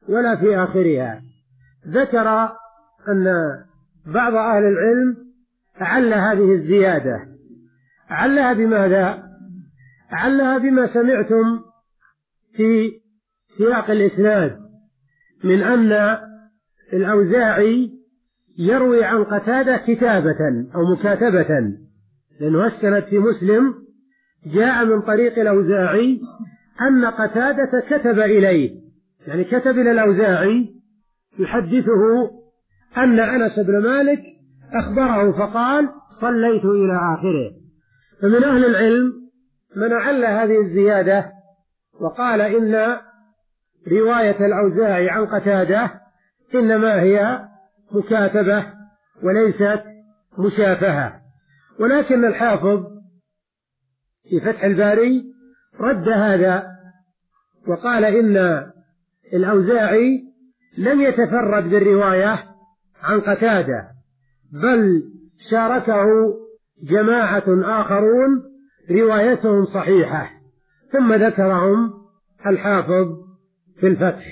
Speaker 1: ولا في آخرها. ذكر أن بعض أهل العلم أعل هذه الزيادة. أعلها بماذا؟ أعلها بما سمعتم في سياق الإسناد من أن الأوزاعي يروي عن قتادة كتابة أو مكاتبة، لأنه أسكنت في مسلم جاء من طريق الأوزاعي أن قتادة كتب إليه، يعني كتب إلى الأوزاعي يحدثه أن أنس بن مالك أخبره فقال صليت إلى آخره. فمن أهل العلم من أعل هذه الزيادة وقال إن رواية الأوزاعي عن قتادة إنما هي مكاتبة وليست مشافهة. ولكن الحافظ في فتح الباري رد هذا وقال إن الأوزاعي لم يتفرد بالرواية عن قتادة، بل شاركه جماعة آخرون روايتهم صحيحة، ثم ذكرهم الحافظ في الفتح.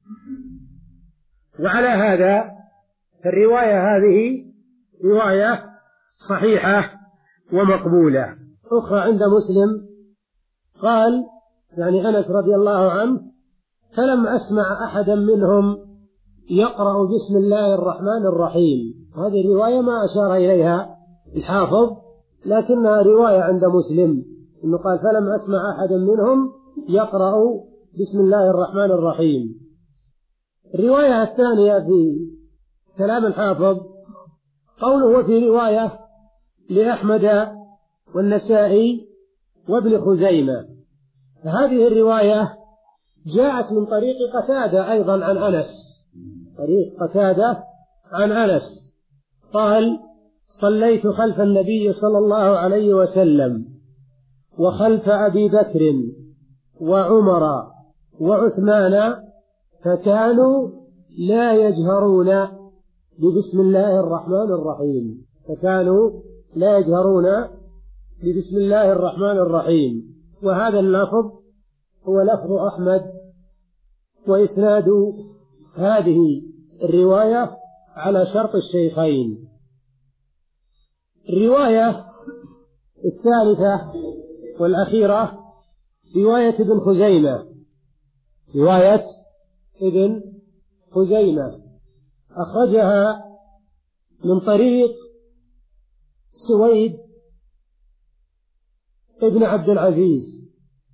Speaker 1: وعلى هذا الرواية هذه رواية صحيحة ومقبولة. أخرى عند مسلم قال يعني أنس رضي الله عنه فلم أسمع أحدا منهم يقرأ بسم الله الرحمن الرحيم. هذه الرواية ما أشار إليها الحافظ، لكنها رواية عند مسلم إنه قال فلم أسمع أحدا منهم يقرأ بسم الله الرحمن الرحيم. الرواية الثانية في كلام الحافظ قوله في رواية لأحمد والنسائي وابن خزيمة. هذه الرواية جاءت من طريق قتادة أيضا عن أنس، طريق قتادة عن أنس قال صليت خلف النبي صلى الله عليه وسلم وخلف أبي بكر وعمر وعثمان فكانوا لا يجهرون ببسم الله الرحمن الرحيم فكانوا لا يجهرون ببسم الله الرحمن الرحيم. وهذا اللفظ هو لفظ أحمد، وإسناد هذه الرواية على شرط الشيخين. الرواية الثالثة والأخيرة رواية ابن خزيمة، رواية ابن خزيمة أخرجها من طريق سويد ابن عبد العزيز.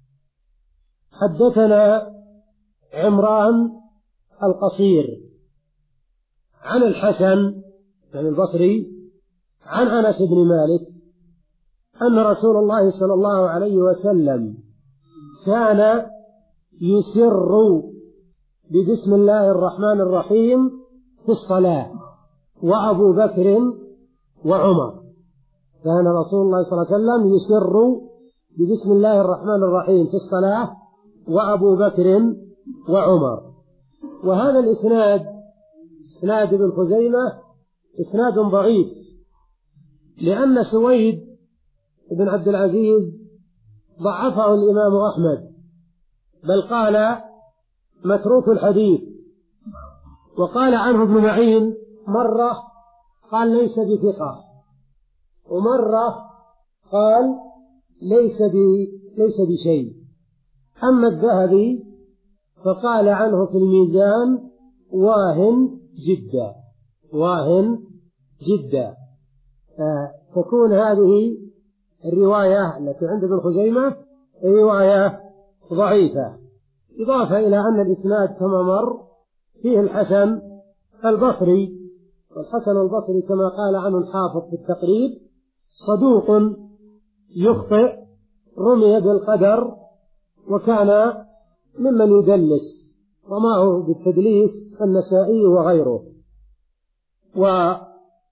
Speaker 1: حدثنا عمران القصير عن الحسن يعني البصري عن أنس بن مالك أن رسول الله صلى الله عليه وسلم كان يسر ببسم الله الرحمن الرحيم في الصلاة وأبو بكر وعمر. كان رسول الله صلى الله عليه وسلم يسر ببسم الله الرحمن الرحيم في الصلاة وأبو بكر وعمر. وهذا الإسناد إسناد ابن خزيمة إسناد ضعيف، لأن سويد ابن عبد العزيز ضعفه الإمام أحمد، بل قال متروك الحديث. وقال عنه ابن معين مرة قال ليس بثقة، ومرة قال ليس ليس بشيء. أما الذهبي فقال عنه في الميزان واهن جدا واهن جدا. فتكون هذه الرواية التي عند ابن خزيمة رواية ضعيفة، إضافة إلى أن الإسناد كما مر فيه الحسن البصري، والحسن البصري كما قال عنه الحافظ في التقريب صدوق يخطئ رمي بالقدر، وكان ممن يدلس رماه بالتدليس النسائي وغيره. وهذه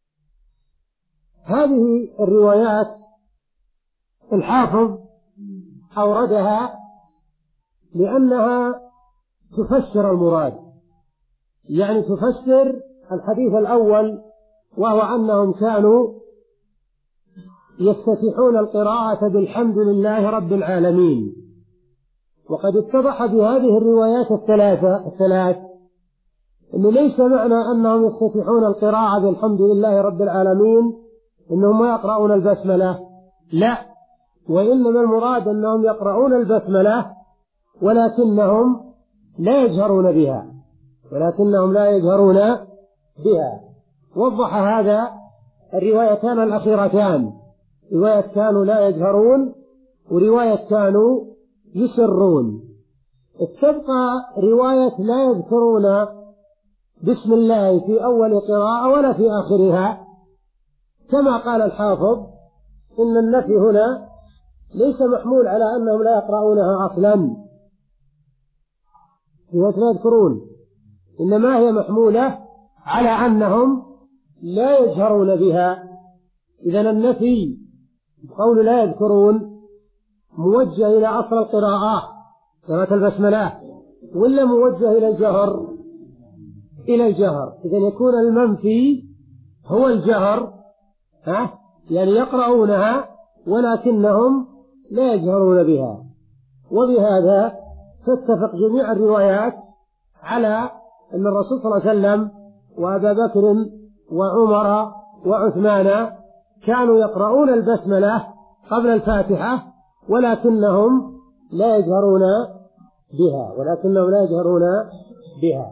Speaker 1: الروايات الحافظ أوردها لأنها تفسر المراد، يعني تفسر الحديث الأول وهو أنهم كانوا يفتتحون القراءة بالحمد لله رب العالمين. وقد اتضح بهذه الروايات الثلاثة الثلاث أنه ليس معنى أنهم يفتتحون القراءة بالحمد لله رب العالمين أنهم ما يقرؤون البسملة، لا، وإنما المراد أنهم يقرؤون البسملة ولكنهم لا يجهرون بها ولكنهم لا يجهرون بها. وضح هذا الروايتان الأخيرتان، رواية كانوا لا يجهرون ورواية كانوا يسرون. تبقى رواية لا يذكرون بسم الله في أول قراءة ولا في آخرها، كما قال الحافظ إن النفي هنا ليس محمول على أنهم لا يقرؤونها أصلا، رواية لا يذكرون، إنما هي محمولة على أنهم لا يجهرون بها. إذن النفي قول لا يذكرون موجه إلى أصل القراءة قراءة البسملة، ولا موجه إلى الجهر؟ إلى الجهر. إذن يكون المنفي هو الجهر، ها؟ يعني يقرؤونها ولكنهم لا يجهرون بها. وبهذا تتفق جميع الروايات على أن الرسول صلى الله عليه وسلم وأبا بكر وعمر وعثمان كانوا يقرؤون البسملة قبل الفاتحة ولكنهم لا يجهرون بها ولكنهم لا يجهرون بها.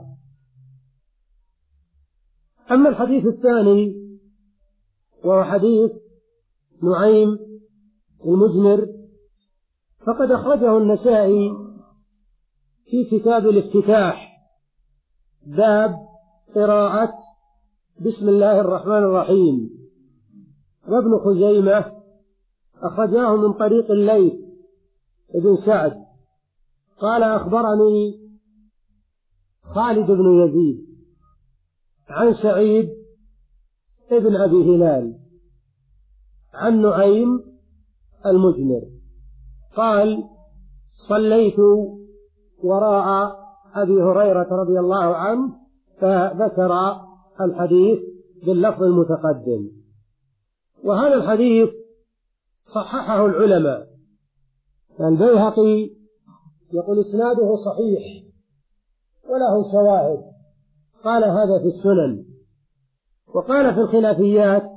Speaker 1: أما الحديث الثاني وهو حديث نعيم المجمر فقد أخرجه النسائي في كتاب الافتتاح باب قراءة بسم الله الرحمن الرحيم، وابن خزيمة أخرجاه من طريق الليث بن سعد قال أخبرني خالد بن يزيد عن سعيد ابن أبي هلال عن نعيم المجمر قال صليت وراء أبي هريرة رضي الله عنه فذكر الحديث باللفظ المتقدم. وهذا الحديث صححه العلماء، البيهقي يقول إسناده صحيح وله شواهد، قال هذا في السنن. وقال في الخلافيات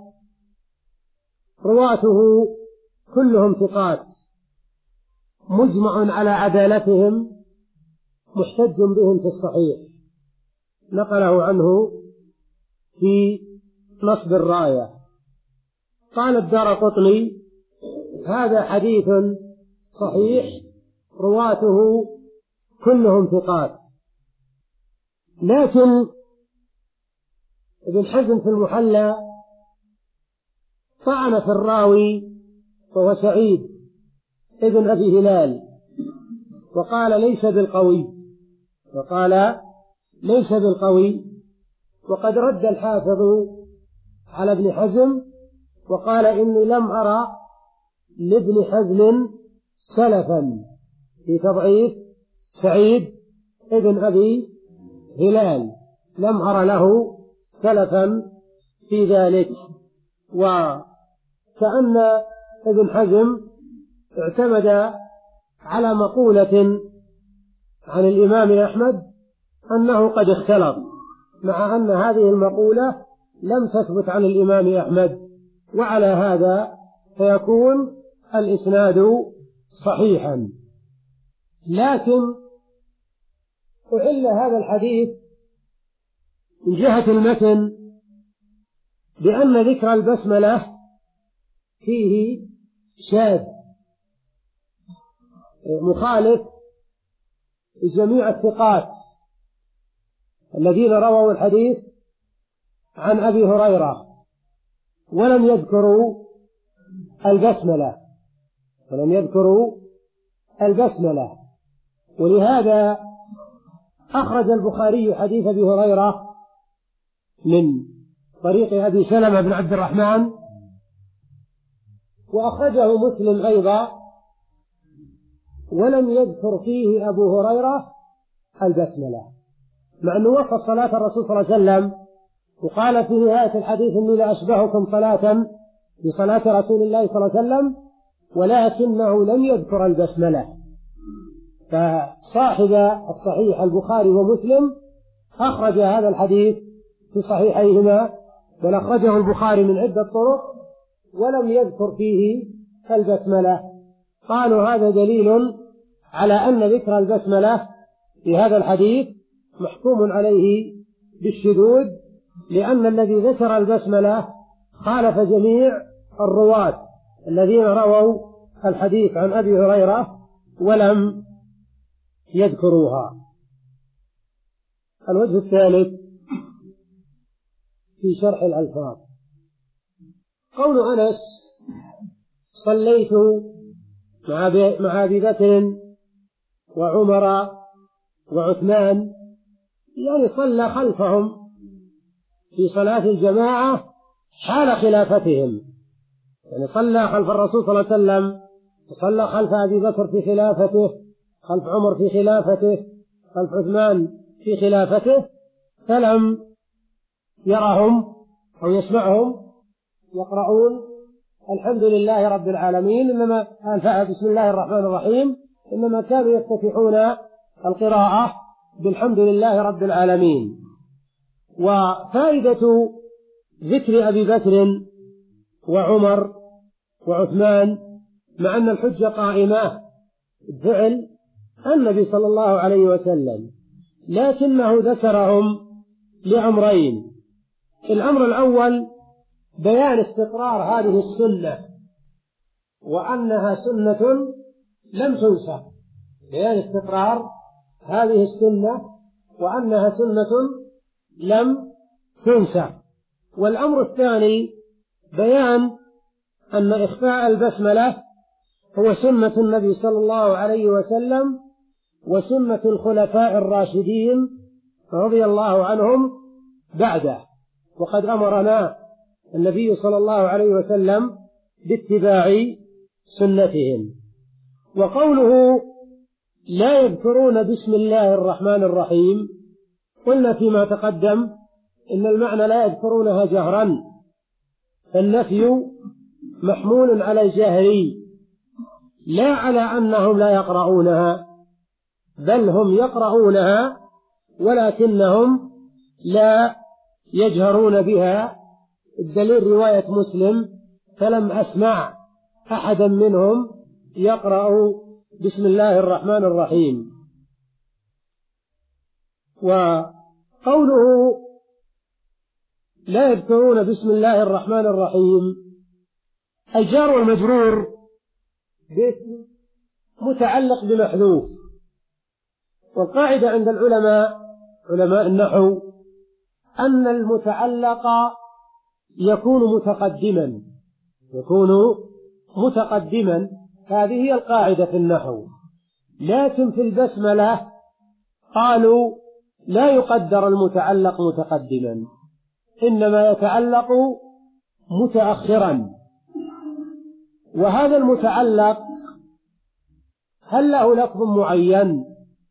Speaker 1: رواته كلهم ثقات مجمع على عدالتهم محتج بهم في الصحيح، نقله عنه في نصب الراية. قال الدارقطني هذا حديث صحيح رواته كلهم ثقات، لكن ابن حزم في المحلى طعن في الراوي وهو سعيد ابن أبي هلال وقال ليس بالقوي وقال ليس بالقوي وقد رد الحافظ على ابن حزم وقال إني لم أرى لابن حزم سلفا في تضعيف سعيد ابن أبي هلال، لم أرى له سلفا في ذلك. وكأن ابن حزم اعتمد على مقولة عن الإمام أحمد أنه قد اختلط، مع أن هذه المقولة لم تثبت عن الإمام أحمد، وعلى هذا فيكون الإسناد صحيحا. لكن أعل هذا الحديث من جهة المتن بأن ذكر البسملة فيه شاذ مخالف لجميع الثقات الذين رووا الحديث عن أبي هريرة ولم يذكروا البسملة ولم يذكروا البسملة ولهذا أخرج البخاري حديث أبي هريرة من طريق أبي سلمة بن عبد الرحمن، وأخرجه مسلم أيضا ولم يذكر فيه أبو هريرة البسملة، مع أنه وصف صلاة الرسول صلى الله عليه وسلم وقال في نهاية الحديث إني لأشبهكم صلاة بصلاة رسول الله صلى الله عليه وسلم، ولكنه لم يذكر البسملة. فصاحب الصحيح البخاري ومسلم أخرج هذا الحديث في صحيحيهما، بل أخرجه البخاري من عدة طرق ولم يذكر فيه البسملة. قالوا هذا دليل على أن ذكر البسملة في هذا الحديث محكوم عليه بالشذوذ، لأن الذي ذكر البسملة خالف جميع الرواة الذين رووا الحديث عن أبي هريرة ولم يذكروها. الوجه الثالث في شرح الألفاظ، قول أنس صليت مع أبي بكر وعمر وعثمان، يعني صلى خلفهم في صلاة الجماعة حال خلافتهم، يعني صلى خلف الرسول صلى الله عليه وسلم، وصلى خلف أبي بكر في خلافته، خلف عمر في خلافته، خلف عثمان في خلافته، فلم يرهم أو يسمعهم يقرؤون الحمد لله رب العالمين، إنما بسم الله الرحمن الرحيم، إنما كانوا يفتتحون القراءة بالحمد لله رب العالمين. وفائدة ذكر أبي بكر وعمر وعثمان مع أن الحجة قائمة بفعل النبي صلى الله عليه وسلم، لكنه ذكرهم لأمرين. الأمر الأول بيان استقرار هذه السنة وأنها سنة لم تنسى، بيان استقرار هذه السنة وأنها سنة لم تنسى. والأمر الثاني بيان أن إخفاء البسملة هو سنة النبي صلى الله عليه وسلم وسنة الخلفاء الراشدين رضي الله عنهم بعده، وقد أمرنا النبي صلى الله عليه وسلم باتباع سنتهم. وقوله لا يذكرون بسم الله الرحمن الرحيم، قلنا فيما تقدم إن المعنى لا يذكرونها جهرا، فالنفي محمول على الجهري لا على أنهم لا يقرؤونها، بل هم يقرؤونها ولكنهم لا يجهرون بها. الدليل رواية مسلم: فلم أسمع أحدا منهم يقرأ بسم الله الرحمن الرحيم. وقوله لا يذكرون بسم الله الرحمن الرحيم، الجار والمجرور باسم متعلق بمحذوف، والقاعدة عند العلماء علماء النحو أن المتعلق يكون متقدما يكون متقدما هذه هي القاعدة في النحو. لكن في البسملة قالوا لا يقدر المتعلق متقدما، إنما يتعلق متأخرا. وهذا المتعلق هل له لفظ معين؟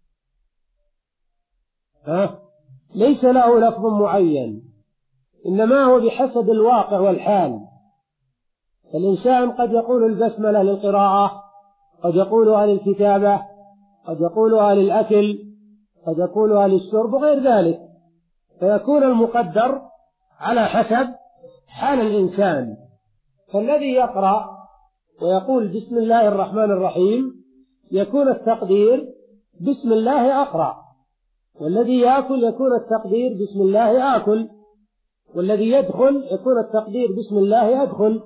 Speaker 1: ها؟ ليس له لفظ معين، إنما هو بحسب الواقع والحال. الإنسان قد يقول البسملة للقراءة، قد يقولها للكتابة، قد يقولها للأكل، قد يقولها للشرب وغير ذلك، فيكون المقدر على حسب حال الإنسان. فالذي يقرأ ويقول بسم الله الرحمن الرحيم يكون التقدير بسم الله أقرأ، والذي يأكل يكون التقدير بسم الله آكل، والذي يدخل يكون التقدير بسم الله يدخل.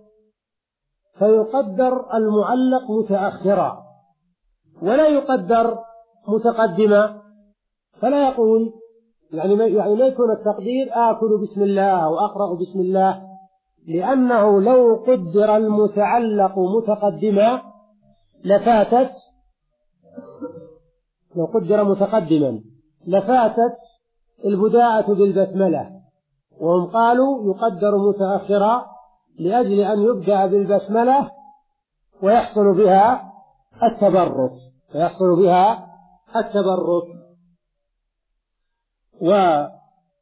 Speaker 1: فيقدر المعلق متأخرا ولا يقدر متقدما، فلا يقول يعني يعني ما يكون التقدير آكل بسم الله أو أقرأ بسم الله، لأنه لو قدر المتعلق متقدما لفاتت لو قدر متقدما لفاتت البداءة بالبسملة، وهم قالوا يقدر متأخرا لأجل أن يبدأ بالبسملة ويحصل بها التبرك ويحصل بها التبرك. ولفظ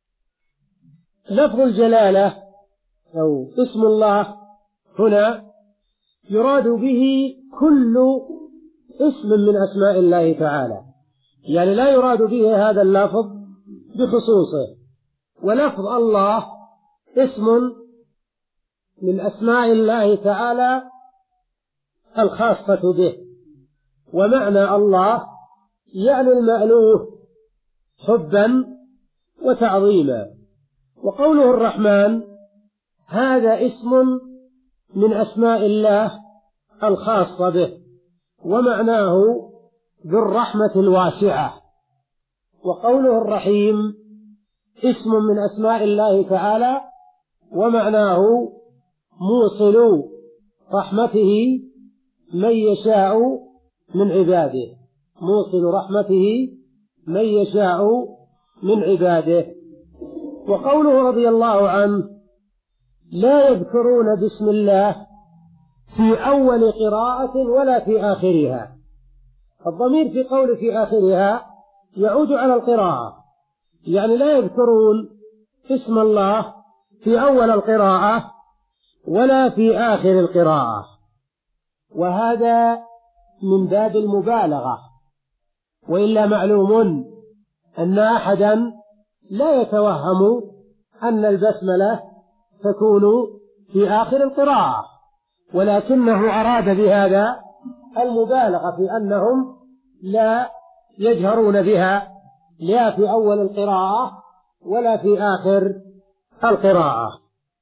Speaker 1: الجلالة أو اسم الله هنا يراد به كل اسم من أسماء الله تعالى، يعني لا يراد به هذا اللفظ بخصوصه. ولفظ الله اسم من أسماء الله تعالى الخاصة به، ومعنى الله يعني المألوه حبا وتعظيما. وقوله الرحمن هذا اسم من أسماء الله الخاصة به، ومعناه ذو الرحمة الواسعة. وقوله الرحيم اسم من أسماء الله تعالى، ومعناه موصل رحمته من يشاء من عباده، موصل رحمته من يشاء من عباده. وقوله رضي الله عنه لا يذكرون بسم الله في أول قراءة ولا في آخرها. الضمير في قول في آخرها يعود على القراءة، يعني لا يذكرون اسم الله في أول القراءة ولا في آخر القراءة، وهذا من باب المبالغة. وإلا معلوم أن أحدا لا يتوهم أن البسملة تكون في آخر القراءة، ولكنه أراد بهذا المبالغة في أنهم لا يجهرون بها لا في أول القراءة ولا في آخر القراءة،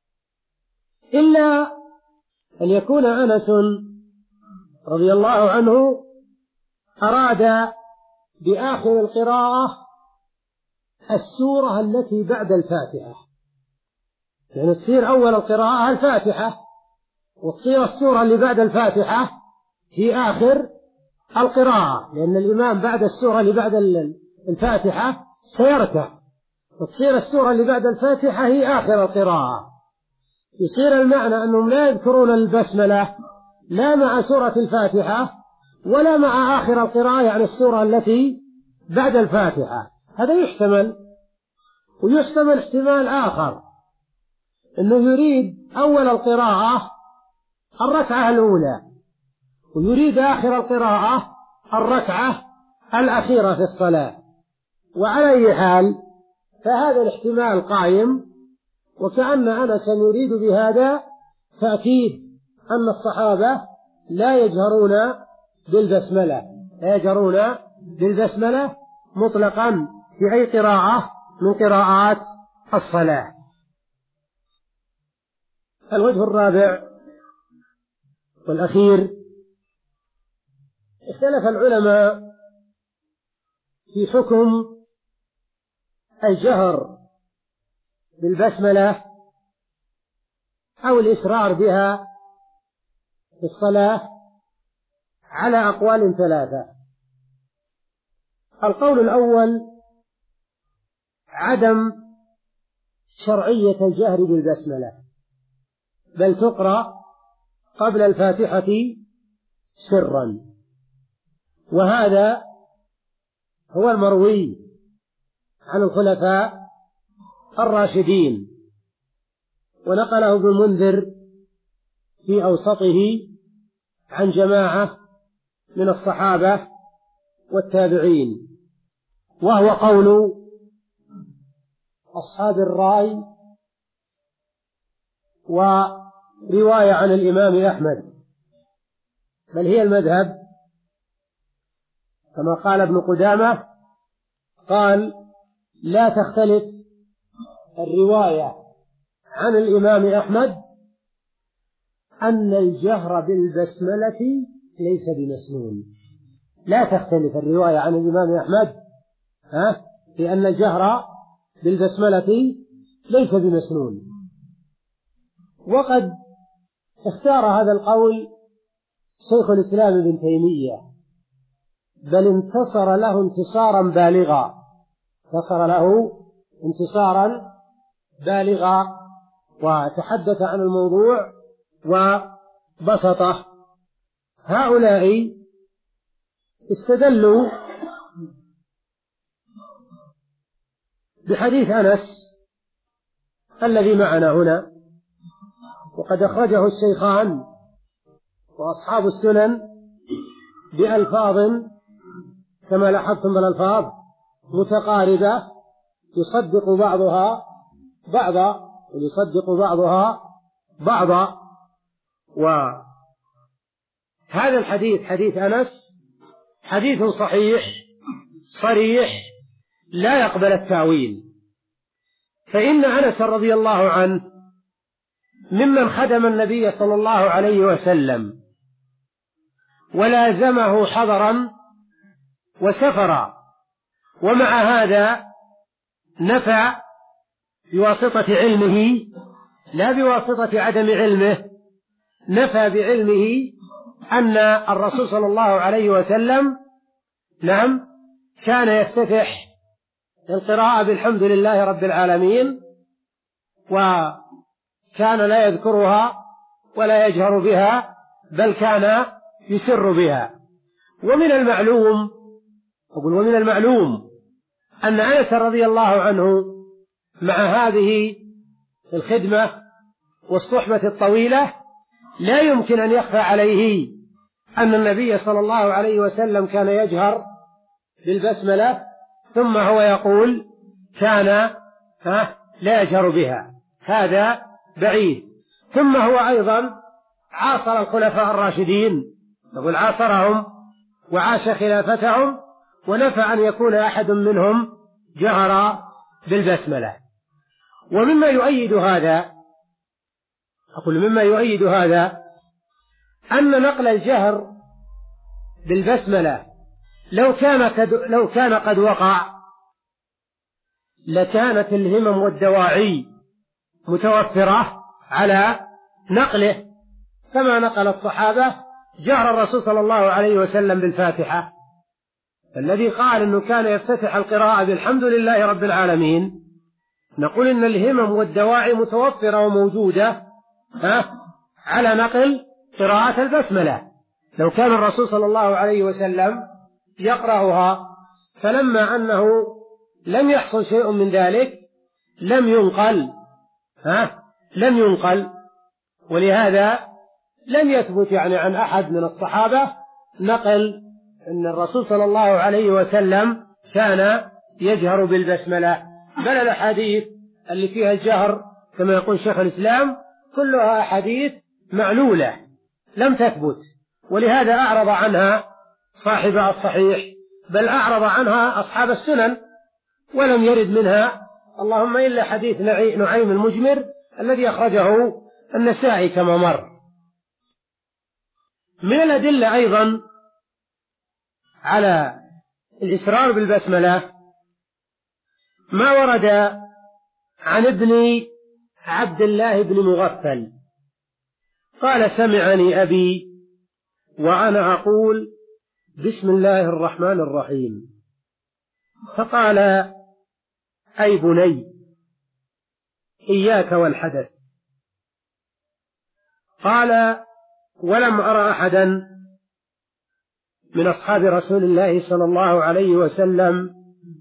Speaker 1: إلا أن يكون أنس رضي الله عنه أراد بآخر القراءة السورة التي بعد الفاتحة، يعني تصير أول القراءة الفاتحة، وتصير السورة اللي بعد الفاتحة هي آخر القراءة، لأن الإمام بعد السورة اللي بعد الفاتحة سيركع، وتصير السورة اللي بعد الفاتحة هي آخر القراءة. يصير المعنى أنهم لا يذكرون البسملة لا مع سورة الفاتحة ولا مع آخر القراءة، يعني السورة التي بعد الفاتحة. هذا يحتمل، ويحتمل احتمال آخر أنه يريد أول القراءة الركعة الأولى، ويريد آخر القراءة الركعة الأخيرة في الصلاة. وعلى أي حال فهذا الاحتمال قائم، وكأن أنسا يريد بهذا تأكيد أن الصحابة لا يجهرون بالبسملة، لا يجهرون بالبسملة مطلقا في أي قراءة من قراءات الصلاة. الوجه الرابع والأخير، اختلف العلماء في حكم الجهر بالبسملة أو الإسرار بها في الصلاة على أقوال ثلاثة. القول الأول عدم شرعية الجهر بالبسملة، بل تقرأ قبل الفاتحة سرا، وهذا هو المروي عن الخلفاء الراشدين، ونقله ابن المنذر في أوسطه عن جماعة من الصحابة والتابعين، وهو قول أصحاب الرأي، ورواية عن الإمام أحمد، بل هي المذهب كما قال ابن قدامة، قال لا تختلف الرواية عن الإمام أحمد أن الجهر بالبسملة ليس بمسنون. لا تختلف الرواية عن الإمام أحمد ها بأن الجهر بالبسملة ليس بمسنون. وقد اختار هذا القول شيخ الإسلام ابن تيمية، بل انتصر له انتصارا بالغا، انتصر له انتصارا بالغا وتحدث عن الموضوع وبسطه. هؤلاء استدلوا بحديث أنس الذي معنا هنا، وقد أخرجه الشيخان وأصحاب السنن بألفاظ كما لاحظتم بالألفاظ متقاربة يصدق بعضها بعضا ويصدق بعضها بعضا. وهذا الحديث حديث أنس حديث صحيح صريح لا يقبل التأويل، فإن أنس رضي الله عنه ممن خدم النبي صلى الله عليه وسلم ولازمه حضرا وسفرا، ومع هذا نفع بواسطة علمه لا بواسطة عدم علمه، نفى بعلمه أن الرسول صلى الله عليه وسلم نعم كان يفتتح القراءة بالحمد لله رب العالمين، وكان لا يذكرها ولا يجهر بها بل كان يسر بها. ومن المعلوم أقول ومن المعلوم أن أنس رضي الله عنه مع هذه الخدمة والصحبة الطويلة لا يمكن أن يخفى عليه أن النبي صلى الله عليه وسلم كان يجهر بالبسملة ثم هو يقول كان ها لا يجهر بها، هذا بعيد. ثم هو أيضا عاصر الخلفاء الراشدين، نقول عاصرهم وعاش خلافتهم، ونفى أن يكون أحد منهم جهر بالبسملة. ومما يؤيد هذا أقول مما يؤيد هذا أن نقل الجهر بالبسملة لو كان قد لو كان قد وقع لكانت الهمم والدواعي متوفرة على نقله، كما نقل الصحابة جهر الرسول صلى الله عليه وسلم بالفاتحة. الذي قال أنه كان يفتتح القراءة بالحمد لله رب العالمين نقول إن الهمم والدواعي متوفرة وموجودة ها على نقل قراءة البسملة. لو كان الرسول صلى الله عليه وسلم يقرأها، فلما أنه لم يحصل شيء من ذلك لم ينقل ها لم ينقل ولهذا لم يثبت يعني عن أحد من الصحابة نقل أن الرسول صلى الله عليه وسلم كان يجهر بالبسملة، بل الأحاديث اللي فيها الجهر كما يقول شيخ الإسلام كلها أحاديث معلولة لم تثبت، ولهذا أعرض عنها صاحب الصحيح، بل أعرض عنها أصحاب السنن ولم يرد منها اللهم إلا حديث نعيم المجمر الذي أخرجه النسائي كما مر. من الأدلة أيضا على الإسرار بالبسملة ما ورد عن ابن عبد الله بن مغفل قال سمعني أبي وأنا أقول بسم الله الرحمن الرحيم، فقال أي بني إياك والحدث. قال ولم أرى أحدا من أصحاب رسول الله صلى الله عليه وسلم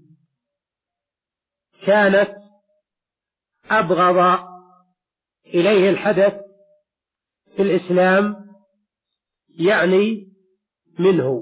Speaker 1: كانت أبغض إليه الحدث في الإسلام يعني منه.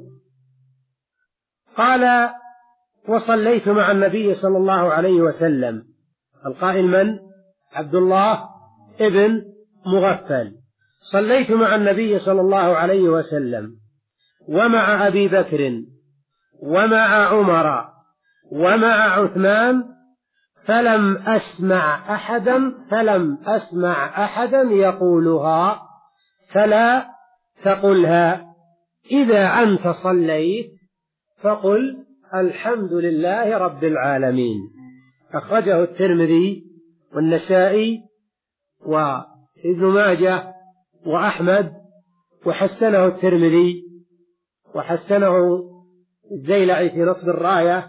Speaker 1: قال وصليت مع النبي صلى الله عليه وسلم. القائل من؟ عبد الله ابن مغفل. صليت مع النبي صلى الله عليه وسلم ومع أبي بكر ومع عمر ومع عثمان فلم أسمع أحدا فلم أسمع أحدا يقولها فلا تقلها. إذا أنت صليت فقل الحمد لله رب العالمين. أخرجه الترمذي والنسائي وابن ماجه وأحمد وحسنه الترمذي وحسنه الزيلعي في نصب الراية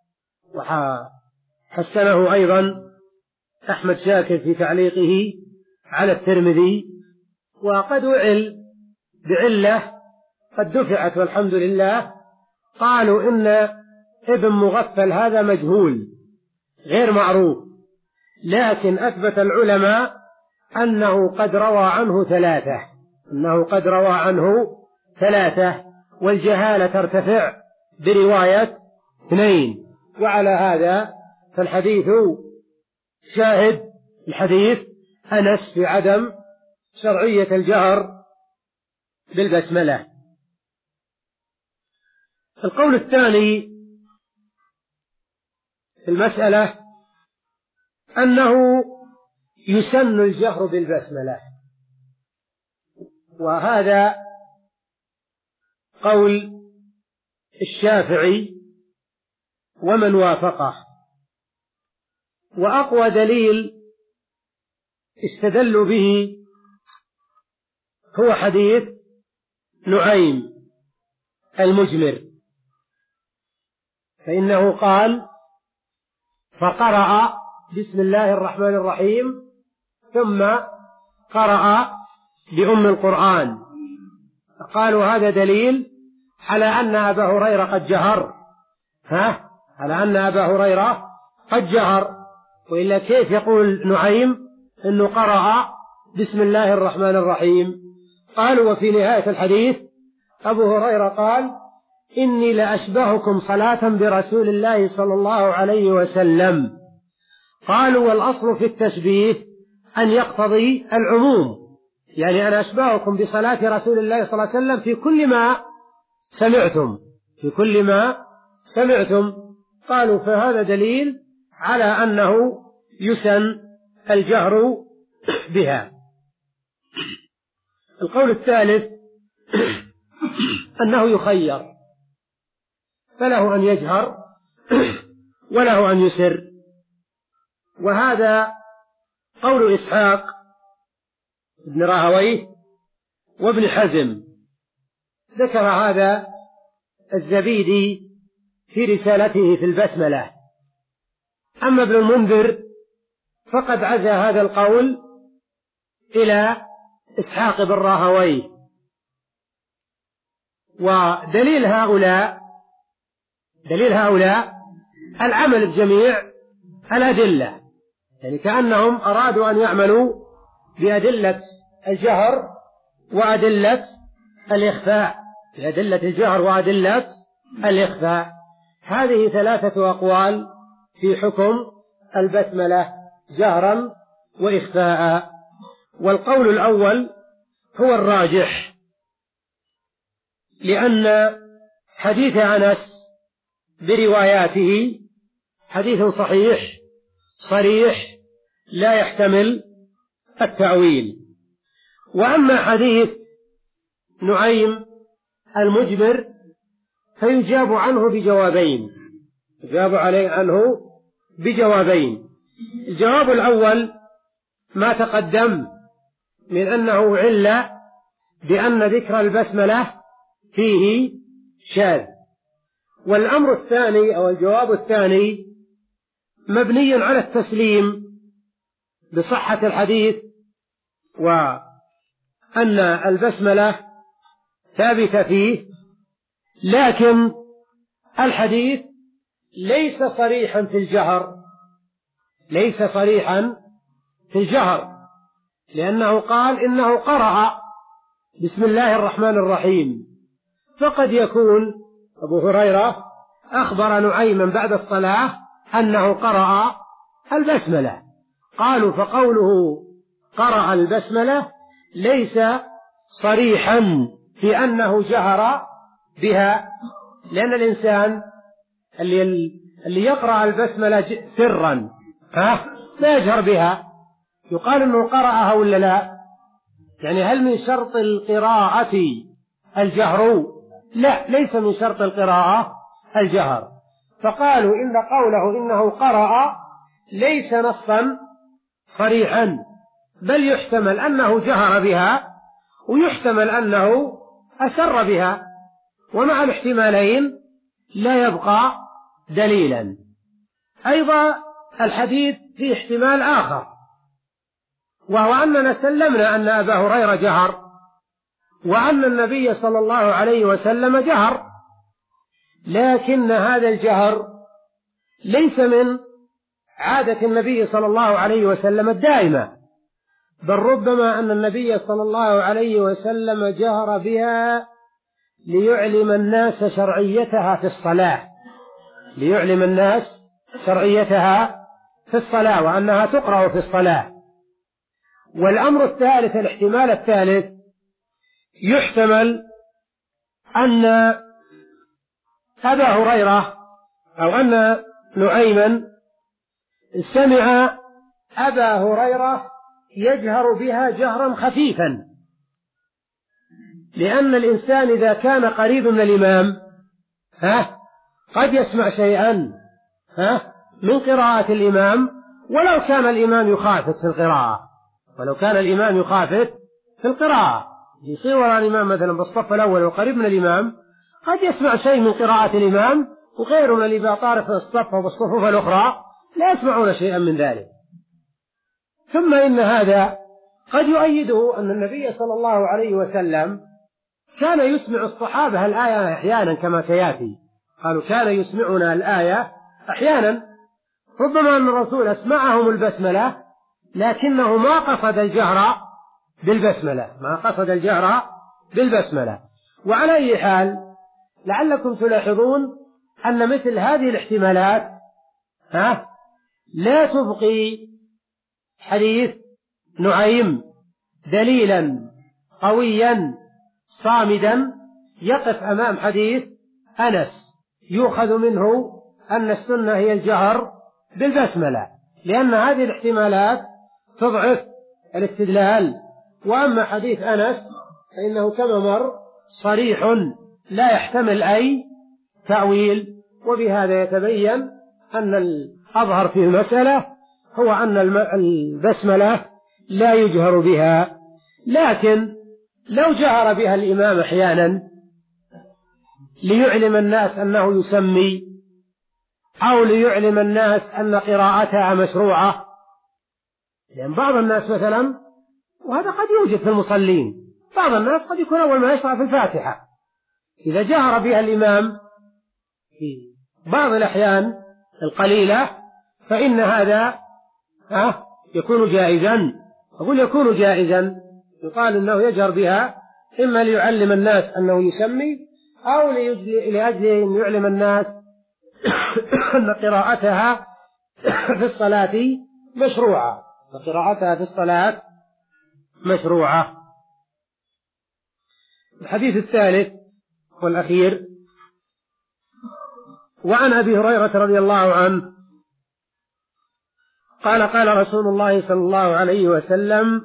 Speaker 1: وحسنه أيضا أحمد شاكر في تعليقه على الترمذي. وقد وعل بعلة قد دفعت والحمد لله. قالوا إن ابن مغفل هذا مجهول غير معروف، لكن أثبت العلماء أنه قد روى عنه ثلاثة أنه قد روى عنه ثلاثة والجهالة ترتفع برواية اثنين. وعلى هذا فالحديث شاهد الحديث أنس في عدم شرعية الجهر بالبسملة. القول الثاني في المسألة أنه يسن الجهر بالبسملة، وهذا قول الشافعي ومن وافقه. وأقوى دليل استدلوا به هو حديث نعيم المجمر، فإنه قال: فقرأ بسم الله الرحمن الرحيم ثم قرأ بأم القرآن. قالوا هذا دليل على أن أبا هريرة قد جهر، ها على أن أبا هريرة قد جهر، وإلا كيف يقول نعيم أنه قرأ بسم الله الرحمن الرحيم؟ قالوا: وفي نهاية الحديث أبو هريرة قال: إني لأشبهكم صلاة برسول الله صلى الله عليه وسلم. قالوا: والأصل في التشبيه أن يقتضي العموم، يعني أنا أشبهكم بصلاة رسول الله صلى الله عليه وسلم في كل ما سمعتم في كل ما سمعتم. قالوا: فهذا دليل على أنه يسن الجهر بها. القول الثالث أنه يخير، فله أن يجهر وله أن يسر، وهذا قول إسحاق بن راهويه وابن حزم. ذكر هذا الزبيدي في رسالته في البسملة. أما ابن المنذر فقد عزى هذا القول إلى إسحاق بن راهويه. ودليل هؤلاء دليل هؤلاء العمل بجميع الأدلة، يعني كأنهم أرادوا أن يعملوا بأدلة الجهر وأدلة الإخفاء بأدلة الجهر وأدلة الإخفاء. هذه ثلاثة أقوال في حكم البسملة جهرا وإخفاء. والقول الأول هو الراجح، لأن حديث أنس برواياته حديث صحيح صريح لا يحتمل التأويل. وأما حديث نعيم المجمر فيجاب عنه بجوابين يجاب عليه عنه بجوابين. الجواب الأول ما تقدم من أنه عل بأن ذكر البسملة فيه شاذ. والأمر الثاني أو الجواب الثاني مبني على التسليم بصحة الحديث، وأن البسملة ثابتة فيه، لكن الحديث ليس صريحا في الجهر ليس صريحا في الجهر لأنه قال إنه قرأ بسم الله الرحمن الرحيم، فقد يكون أبو هريرة أخبر نعيما بعد الصلاة أنه قرأ البسملة. قالوا: فقوله قرأ البسملة ليس صريحا في أنه جهر بها، لأن الإنسان اللي, اللي يقرأ البسملة سرا ها لا يجهر بها، يقال أنه قرأها ولا لا؟ يعني هل من شرط القراءة الجهر؟ لا، ليس من شرط القراءة الجهر. فقالوا إن قوله إنه قرأ ليس نصا صريحا، بل يحتمل أنه جهر بها ويحتمل أنه أسر بها، ومع الاحتمالين لا يبقى دليلا. أيضا الحديث فيه احتمال آخر، وهو أننا سلمنا أن أبا هريرة جهر وأن النبي صلى الله عليه وسلم جهر، لكن هذا الجهر ليس من عادة النبي صلى الله عليه وسلم الدائمة، بل ربما أن النبي صلى الله عليه وسلم جهر بها ليعلم الناس شرعيتها في الصلاة ليعلم الناس شرعيتها في الصلاة وأنها تقرأ في الصلاة. والأمر الثالث، الاحتمال الثالث، يحتمل أن أبا هريرة أو أن نعيما سمع أبا هريرة يجهر بها جهرا خفيفا، لأن الإنسان إذا كان قريب من الإمام ها قد يسمع شيئا ها من قراءة الإمام، ولو كان الإمام يخافت في القراءة ولو كان الإمام يخافت في القراءة يصير وراء الإمام مثلا بالصف الأول وقريب من الإمام، قد يسمع شيء من قراءة الإمام وغيرنا اللي بطارف الصف وبالصفوف الأخرى لا يسمعون شيئا من ذلك. ثم إن هذا قد يؤيده أن النبي صلى الله عليه وسلم كان يسمع الصحابة الآية أحيانا كما سيأتي، قالوا كان يسمعنا الآية أحيانا، ربما أن الرسول أسمعهم البسملة لكنه ما قصد الجهر بالبسملة ما قصد الجهر بالبسملة. وعلى أي حال لعلكم تلاحظون أن مثل هذه الاحتمالات ها لا تبقي حديث نعيم دليلا قويا صامدا يقف أمام حديث أنس يؤخذ منه أن السنة هي الجهر بالبسملة، لأن هذه الاحتمالات تضعف الاستدلال. وأما حديث أنس فإنه كما مر صريح لا يحتمل أي تأويل، وبهذا يتبين أن الأظهر في المسألة هو أن البسملة لا يجهر بها، لكن لو جهر بها الإمام أحيانا ليعلم الناس أنه يسمي أو ليعلم الناس أن قراءتها مشروعة، لأن بعض الناس مثلا، وهذا قد يوجد في المصلين، بعض الناس قد يكون أول ما يشرع في الفاتحة إذا جهر بها الإمام في بعض الأحيان القليلة فإن هذا ها يكون جائزا. أقول يكون جائزا، يقال أنه يجهر بها إما ليعلم الناس أنه يسمي أو لأجل أن يعلم الناس أن قراءتها في الصلاة مشروعة وقراءتها في الصلاة مشروعة. الحديث الثالث والأخير وعن أبي هريرة رضي الله عنه قال قال رسول الله صلى الله عليه وسلم: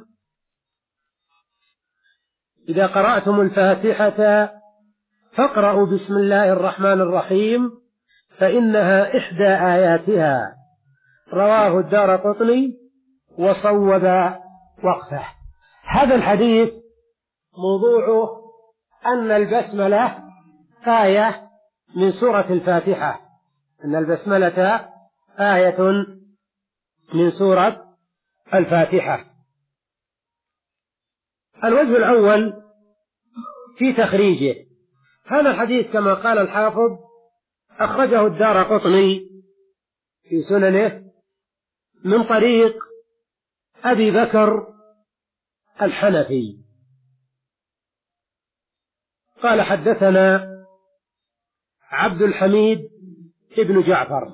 Speaker 1: إذا قرأتم الفاتحة فاقرأوا بسم الله الرحمن الرحيم فإنها إحدى آياتها. رواه الدارقطني وصوب وقفه. هذا الحديث موضوعه أن البسملة آية من سورة الفاتحة، أن البسملة آية من سورة الفاتحة. الوجه الأول في تخريجه، هذا الحديث كما قال الحافظ أخرجه الدارقطني في سننه من طريق أبي بكر الحنفي قال: حدثنا عبد الحميد ابن جعفر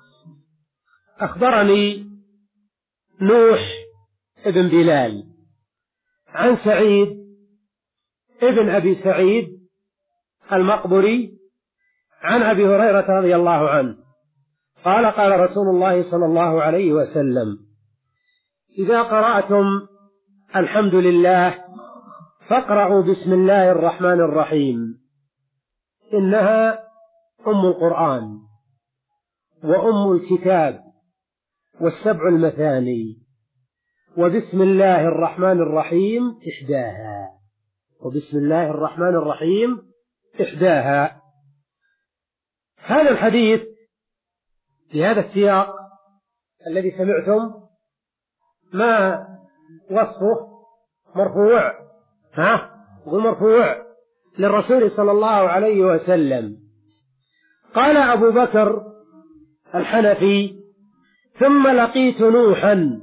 Speaker 1: أخبرني نوح ابن بلال عن سعيد ابن أبي سعيد المقبري عن أبي هريرة رضي الله عنه قال: قال رسول الله صلى الله عليه وسلم: إذا قرأتم الحمد لله فاقرأوا بسم الله الرحمن الرحيم، إنها أم القرآن وأم الكتاب والسبع المثاني، وبسم الله الرحمن الرحيم إحداها وبسم الله الرحمن الرحيم إحداها. هذا الحديث بهذا السياق الذي سمعتم ما وصفه مرفوع ها ومرفوع للرسول صلى الله عليه وسلم. قال أبو بكر الحنفي: ثم لقيت نوحا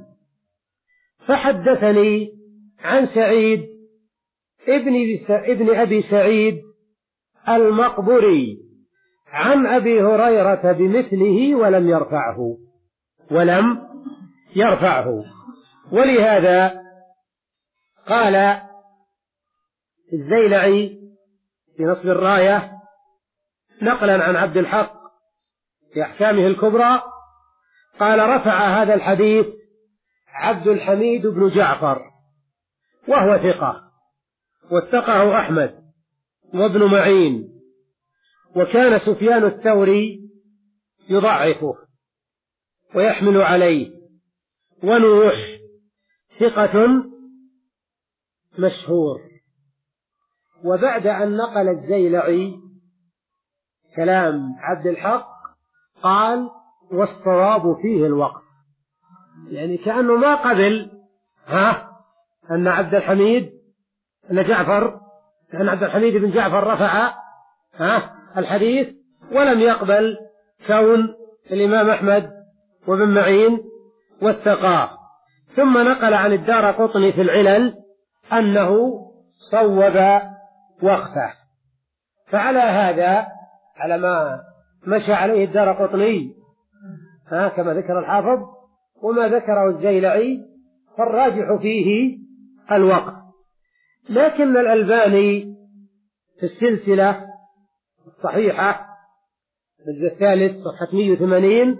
Speaker 1: فحدثني عن سعيد ابن ابن أبي سعيد المقبري عن أبي هريرة بمثله ولم يرفعه ولم يرفعه ولهذا قال الزيلعي في نصب الراية نقلا عن عبد الحق في أحكامه الكبرى قال رفع هذا الحديث عبد الحميد بن جعفر وهو ثقة، واتقه أحمد وابن معين، وكان سفيان الثوري يضعفه ويحمل عليه، ونوح ثقة مشهور. وبعد أن نقل الزيلعي كلام عبد الحق قال والصواب فيه الوقف، يعني كأنه ما قبل ها أن عبد الحميد أن جعفر أن عبد الحميد بن جعفر رفع ها الحديث، ولم يقبل كون الإمام أحمد وابن معين واتقاه. ثم نقل عن الدارقطني في العلل أنه صوب وقفه. فعلى هذا على ما مشى عليه الدارقطني ها كما ذكر الحافظ وما ذكره الزيلعي فالراجح فيه الوقف. لكن الألباني في السلسلة الصحيحة الجزء الثالث صفحة مئة وثمانين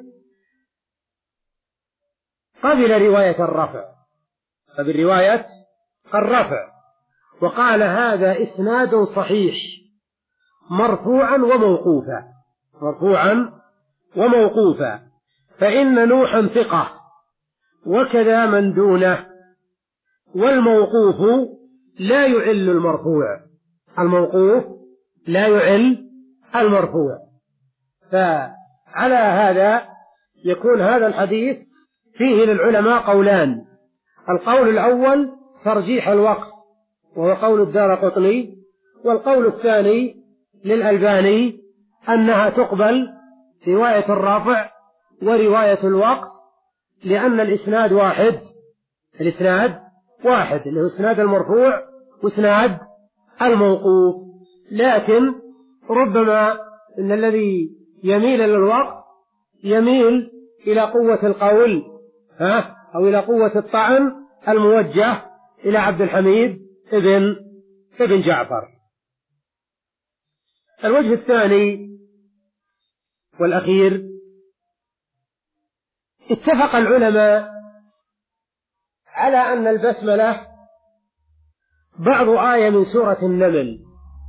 Speaker 1: قبل رواية الرفع، قبل رواية الرفع، وقال هذا إسناد صحيح مرفوعا وموقوفا مرفوعا وموقوفا فإن نوحا ثقة وكذا من دونه، والموقوف لا يعل المرفوع الموقوف لا يعل المرفوع. فعلى هذا يكون هذا الحديث فيه للعلماء قولان: القول الأول ترجيح الوقف وهو قول الدارقطني، والقول الثاني للألباني أنها تقبل رواية الرافع ورواية الوقف، لأن الإسناد واحد الإسناد واحد اللي هو إسناد المرفوع وإسناد الموقوف. لكن ربما إن الذي يميل للوقف يميل إلى قوة القول ها أو إلى قوة الطعن الموجه إلى عبد الحميد ابن ابن جعفر. الوجه الثاني والأخير: اتفق العلماء على أن البسملة بعض آية من سورة النمل.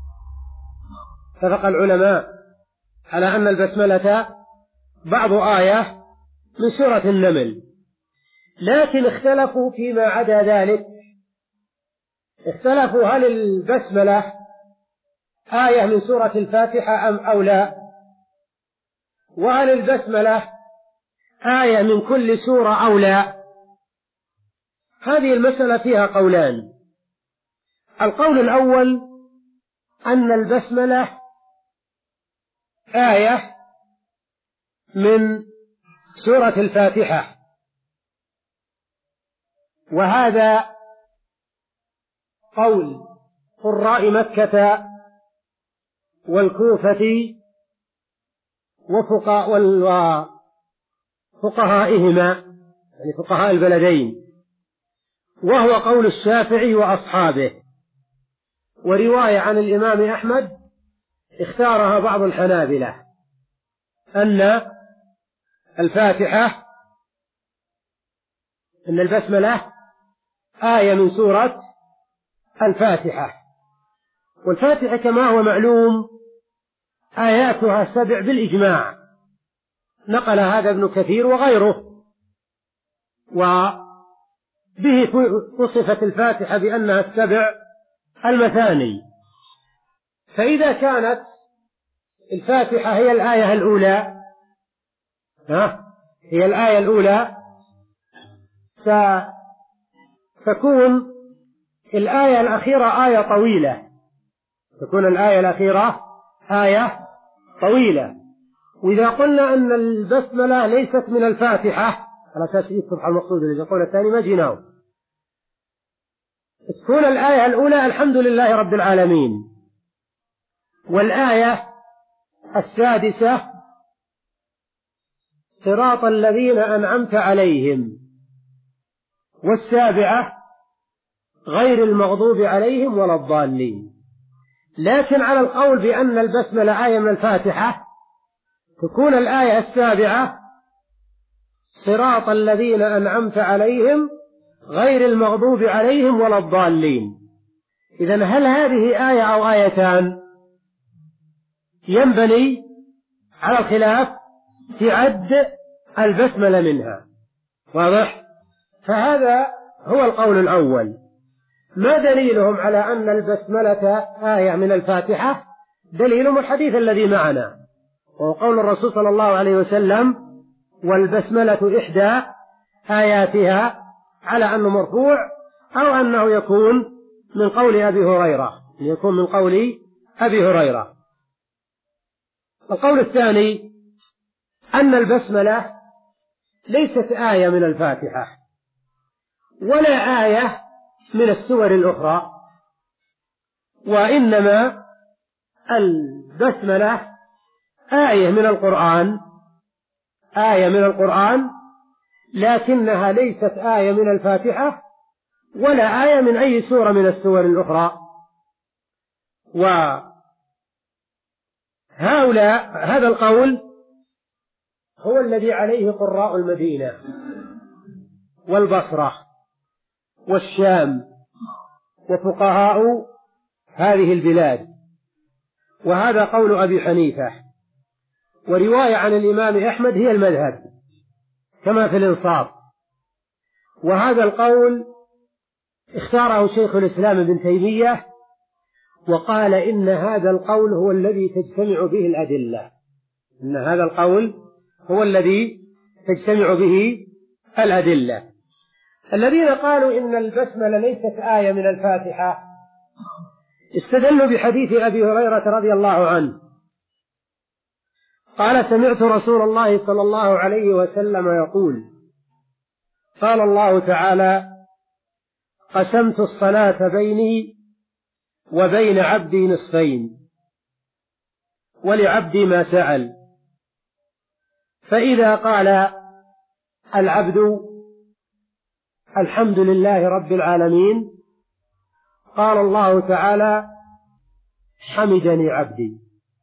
Speaker 1: اتفق العلماء على أن البسملة بعض آية من سورة النمل، لكن اختلفوا فيما عدا ذلك. اختلفوا هل البسملة آية من سورة الفاتحة أم أو لا، وهل البسملة آية من كل سورة أو لا. هذه المسألة فيها قولان: القول الأول أن البسملة آية من سورة الفاتحة، وهذا قول قراء مكة والكوفة وفقهائهما يعني فقهاء البلدين، وهو قول الشافعي وأصحابه. ورواية عن الإمام أحمد اختارها بعض الحنابلة أن الفاتحة أن البسملة آية من سورة الفاتحة. والفاتحة كما هو معلوم آياتها سبع بالإجماع، نقل هذا ابن كثير وغيره، وبه وصفت الفاتحة بأنها السبع المثاني. فإذا كانت الفاتحة هي الآية الأولى ها هي الآية الأولى ستكون الآية الأخيرة آية طويلة تكون الآية الأخيرة آية طويلة. وإذا قلنا أن البسملة ليست من الفاتحة على أساس يصبح المقصود الذي يقول الثاني ما جيناه، تكون الآية الأولى الحمد لله رب العالمين، والآية السادسة صراط الذين أنعمت عليهم، والسابعة غير المغضوب عليهم ولا الضالين. لكن على القول بأن البسملة آية من الفاتحة تكون الآية السابعة صراط الذين أنعمت عليهم غير المغضوب عليهم ولا الضالين. إذن هل هذه آية أو آيتان؟ ينبني على الخلاف في عد البسملة منها. واضح؟ فهذا هو القول الأول. ما دليلهم على أن البسملة آية من الفاتحة؟ دليلهم الحديث الذي معنا، وهو قول الرسول صلى الله عليه وسلم: والبسملة إحدى آياتها، على أنه مرفوع أو أنه يكون من قول أبي هريرة، يكون من قول أبي هريرة. القول الثاني أن البسملة ليست آية من الفاتحة ولا آية من السور الأخرى، وإنما البسملة آية من القرآن، آية من القرآن، لكنها ليست آية من الفاتحة ولا آية من أي سورة من السور الأخرى. وهؤلاء هذا القول هو الذي عليه قراء المدينة والبصرة والشام وفقهاء هذه البلاد، وهذا قول أبي حنيفة، ورواية عن الإمام أحمد هي المذهب كما في الإنصاف. وهذا القول اختاره شيخ الإسلام ابن تيمية، وقال إن هذا القول هو الذي تجتمع به الأدلة، إن هذا القول هو الذي تجتمع به الأدلة. الذين قالوا إن البسملة ليست آية من الفاتحة استدلوا بحديث أبي هريرة رضي الله عنه قال: سمعت رسول الله صلى الله عليه وسلم يقول: قال الله تعالى: قسمت الصلاة بيني وبين عبدي نصفين، ولعبدي ما سأل، فإذا قال العبد الحمد لله رب العالمين قال الله تعالى: حمدني عبدي.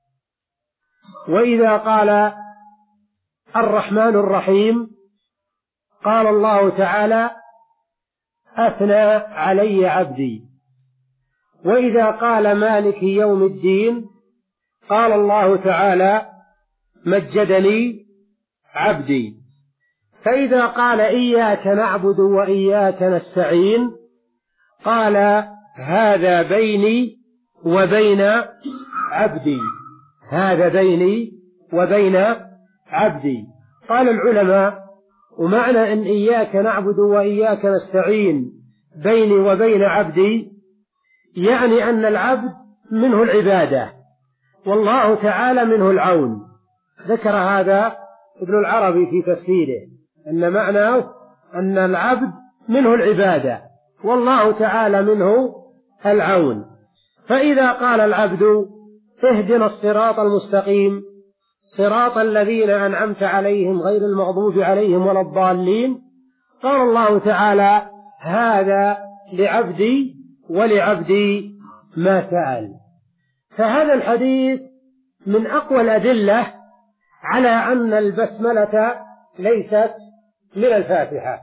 Speaker 1: وإذا قال الرحمن الرحيم قال الله تعالى: أثنى علي عبدي. وإذا قال مالك يوم الدين قال الله تعالى: مجدني عبدي. فإذا قال إياك نعبد وإياك نستعين قال: هذا بيني وبين عبدي، هذا بيني وبين عبدي. قال العلماء: ومعنى أن إياك نعبد وإياك نستعين بيني وبين عبدي يعني أن العبد منه العبادة والله تعالى منه العون. ذكر هذا ابن العربي في تفسيره، أن معناه أن العبد منه العبادة والله تعالى منه العون. فإذا قال العبد: اهدنا الصراط المستقيم صراط الذين أنعمت عليهم غير المغضوب عليهم ولا الضالين، قال الله تعالى: هذا لعبدي ولعبدي ما سأل. فهذا الحديث من أقوى الأدلة على أن البسملة ليست من الفاتحة.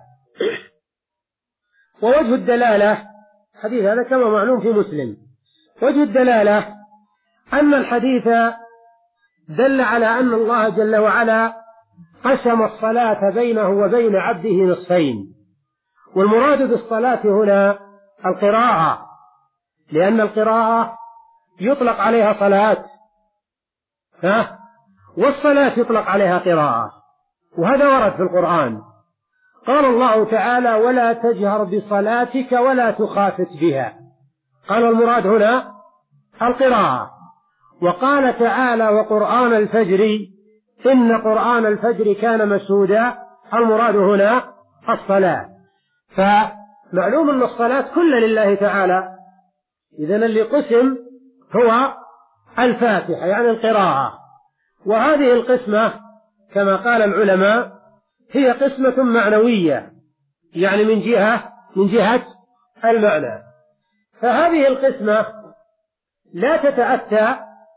Speaker 1: ووجه الدلالة، حديث هذا كما معلوم في مسلم، وجه الدلالة أن الحديث دل على أن الله جل وعلا قسم الصلاة بينه وبين عبده نصفين، والمراد بالصلاة هنا القراءة، لأن القراءة يطلق عليها صلاة، ها؟ والصلاة يطلق عليها قراءة، وهذا ورد في القرآن. قال الله تعالى: ولا تجهر بصلاتك ولا تخافت بها. قال المراد هنا القراءة. وقال تعالى: وقرآن الفجر إن قرآن الفجر كان مشهودا. المراد هنا الصلاة. فمعلوم أن الصلاة كلها لله تعالى، إذن اللي قسم هو الفاتحة يعني القراءة. وهذه القسمة كما قال العلماء هي قسمة معنوية، يعني من جهة من جهة المعنى. فهذه القسمة لا تتأتى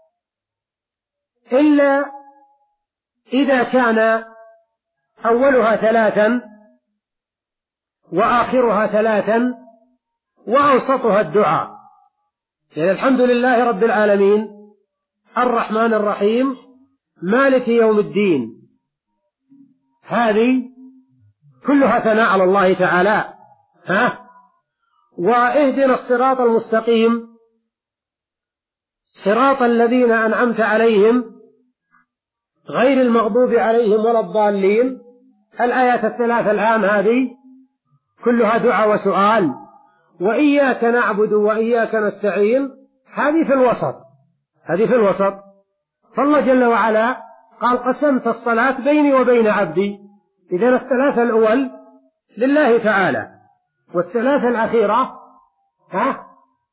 Speaker 1: إلا إذا كان أولها ثلاثا وآخرها ثلاثا وأوسطها الدعاء. يعني الحمد لله رب العالمين الرحمن الرحيم مالك يوم الدين، هذه كلها ثناء على الله تعالى. ها واهدنا الصراط المستقيم صراط الذين أنعمت عليهم غير المغضوب عليهم ولا الضالين. الآيات الثلاث الآن هذه كلها دعاء وسؤال. وإياك نعبد وإياك نستعين هذه في الوسط، هذه في الوسط. فالله جل وعلا قال قسمت الصلاة بيني وبين عبدي. إذن الثلاثة الأول لله تعالى والثلاثة الأخيرة ها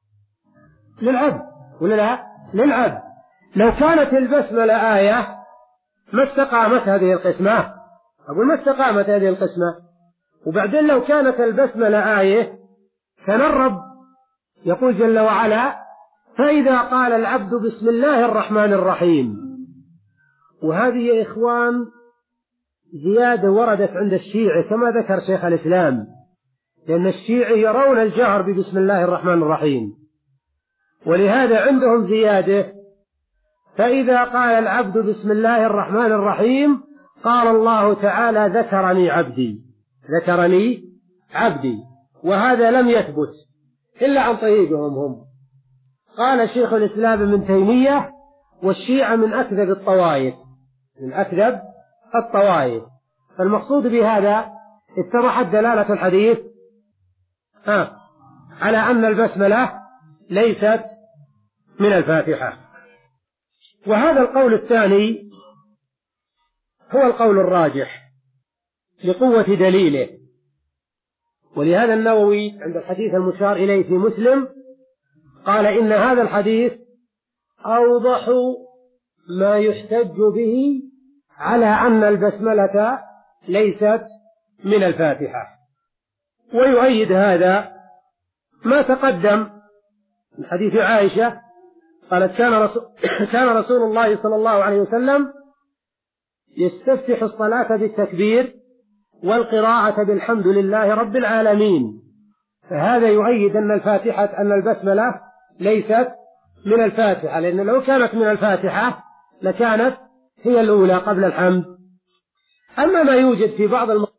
Speaker 1: للعبد ولا لا؟ للعبد. لو كانت البسملة آية ما استقامت هذه القسمة، أقول ما استقامت هذه القسمة. وبعدين لو كانت البسملة آية كان الرب يقول جل وعلا فإذا قال العبد بسم الله الرحمن الرحيم. وهذه يا إخوان زيادة وردت عند الشيعة كما ذكر شيخ الإسلام، لأن الشيعة يرون الجهر ببسم الله الرحمن الرحيم، ولهذا عندهم زيادة فإذا قال العبد بسم الله الرحمن الرحيم قال الله تعالى ذكرني عبدي، ذكرني عبدي. وهذا لم يثبت إلا عن طريقهم هم. قال شيخ الإسلام ابن تيمية والشيعة من أكذب الطوائف، من أكذب الطوائف. فالمقصود بهذا اتضحت دلالة الحديث ها على أن البسملة ليست من الفاتحة. وهذا القول الثاني هو القول الراجح لقوة دليله. ولهذا النووي عند الحديث المشار إليه في مسلم قال إن هذا الحديث أوضح ما يحتج به على أن البسملة ليست من الفاتحة. ويؤيد هذا ما تقدم من حديث عائشة قالت كان رسول, كان رسول الله صلى الله عليه وسلم يستفتح الصلاة بالتكبير والقراءة بالحمد لله رب العالمين. فهذا يؤيد أن الفاتحة أن البسملة ليست من الفاتحة، لأن لو كانت من الفاتحة لكانت هي الأولى قبل الحمد. أما ما يوجد في بعض الم...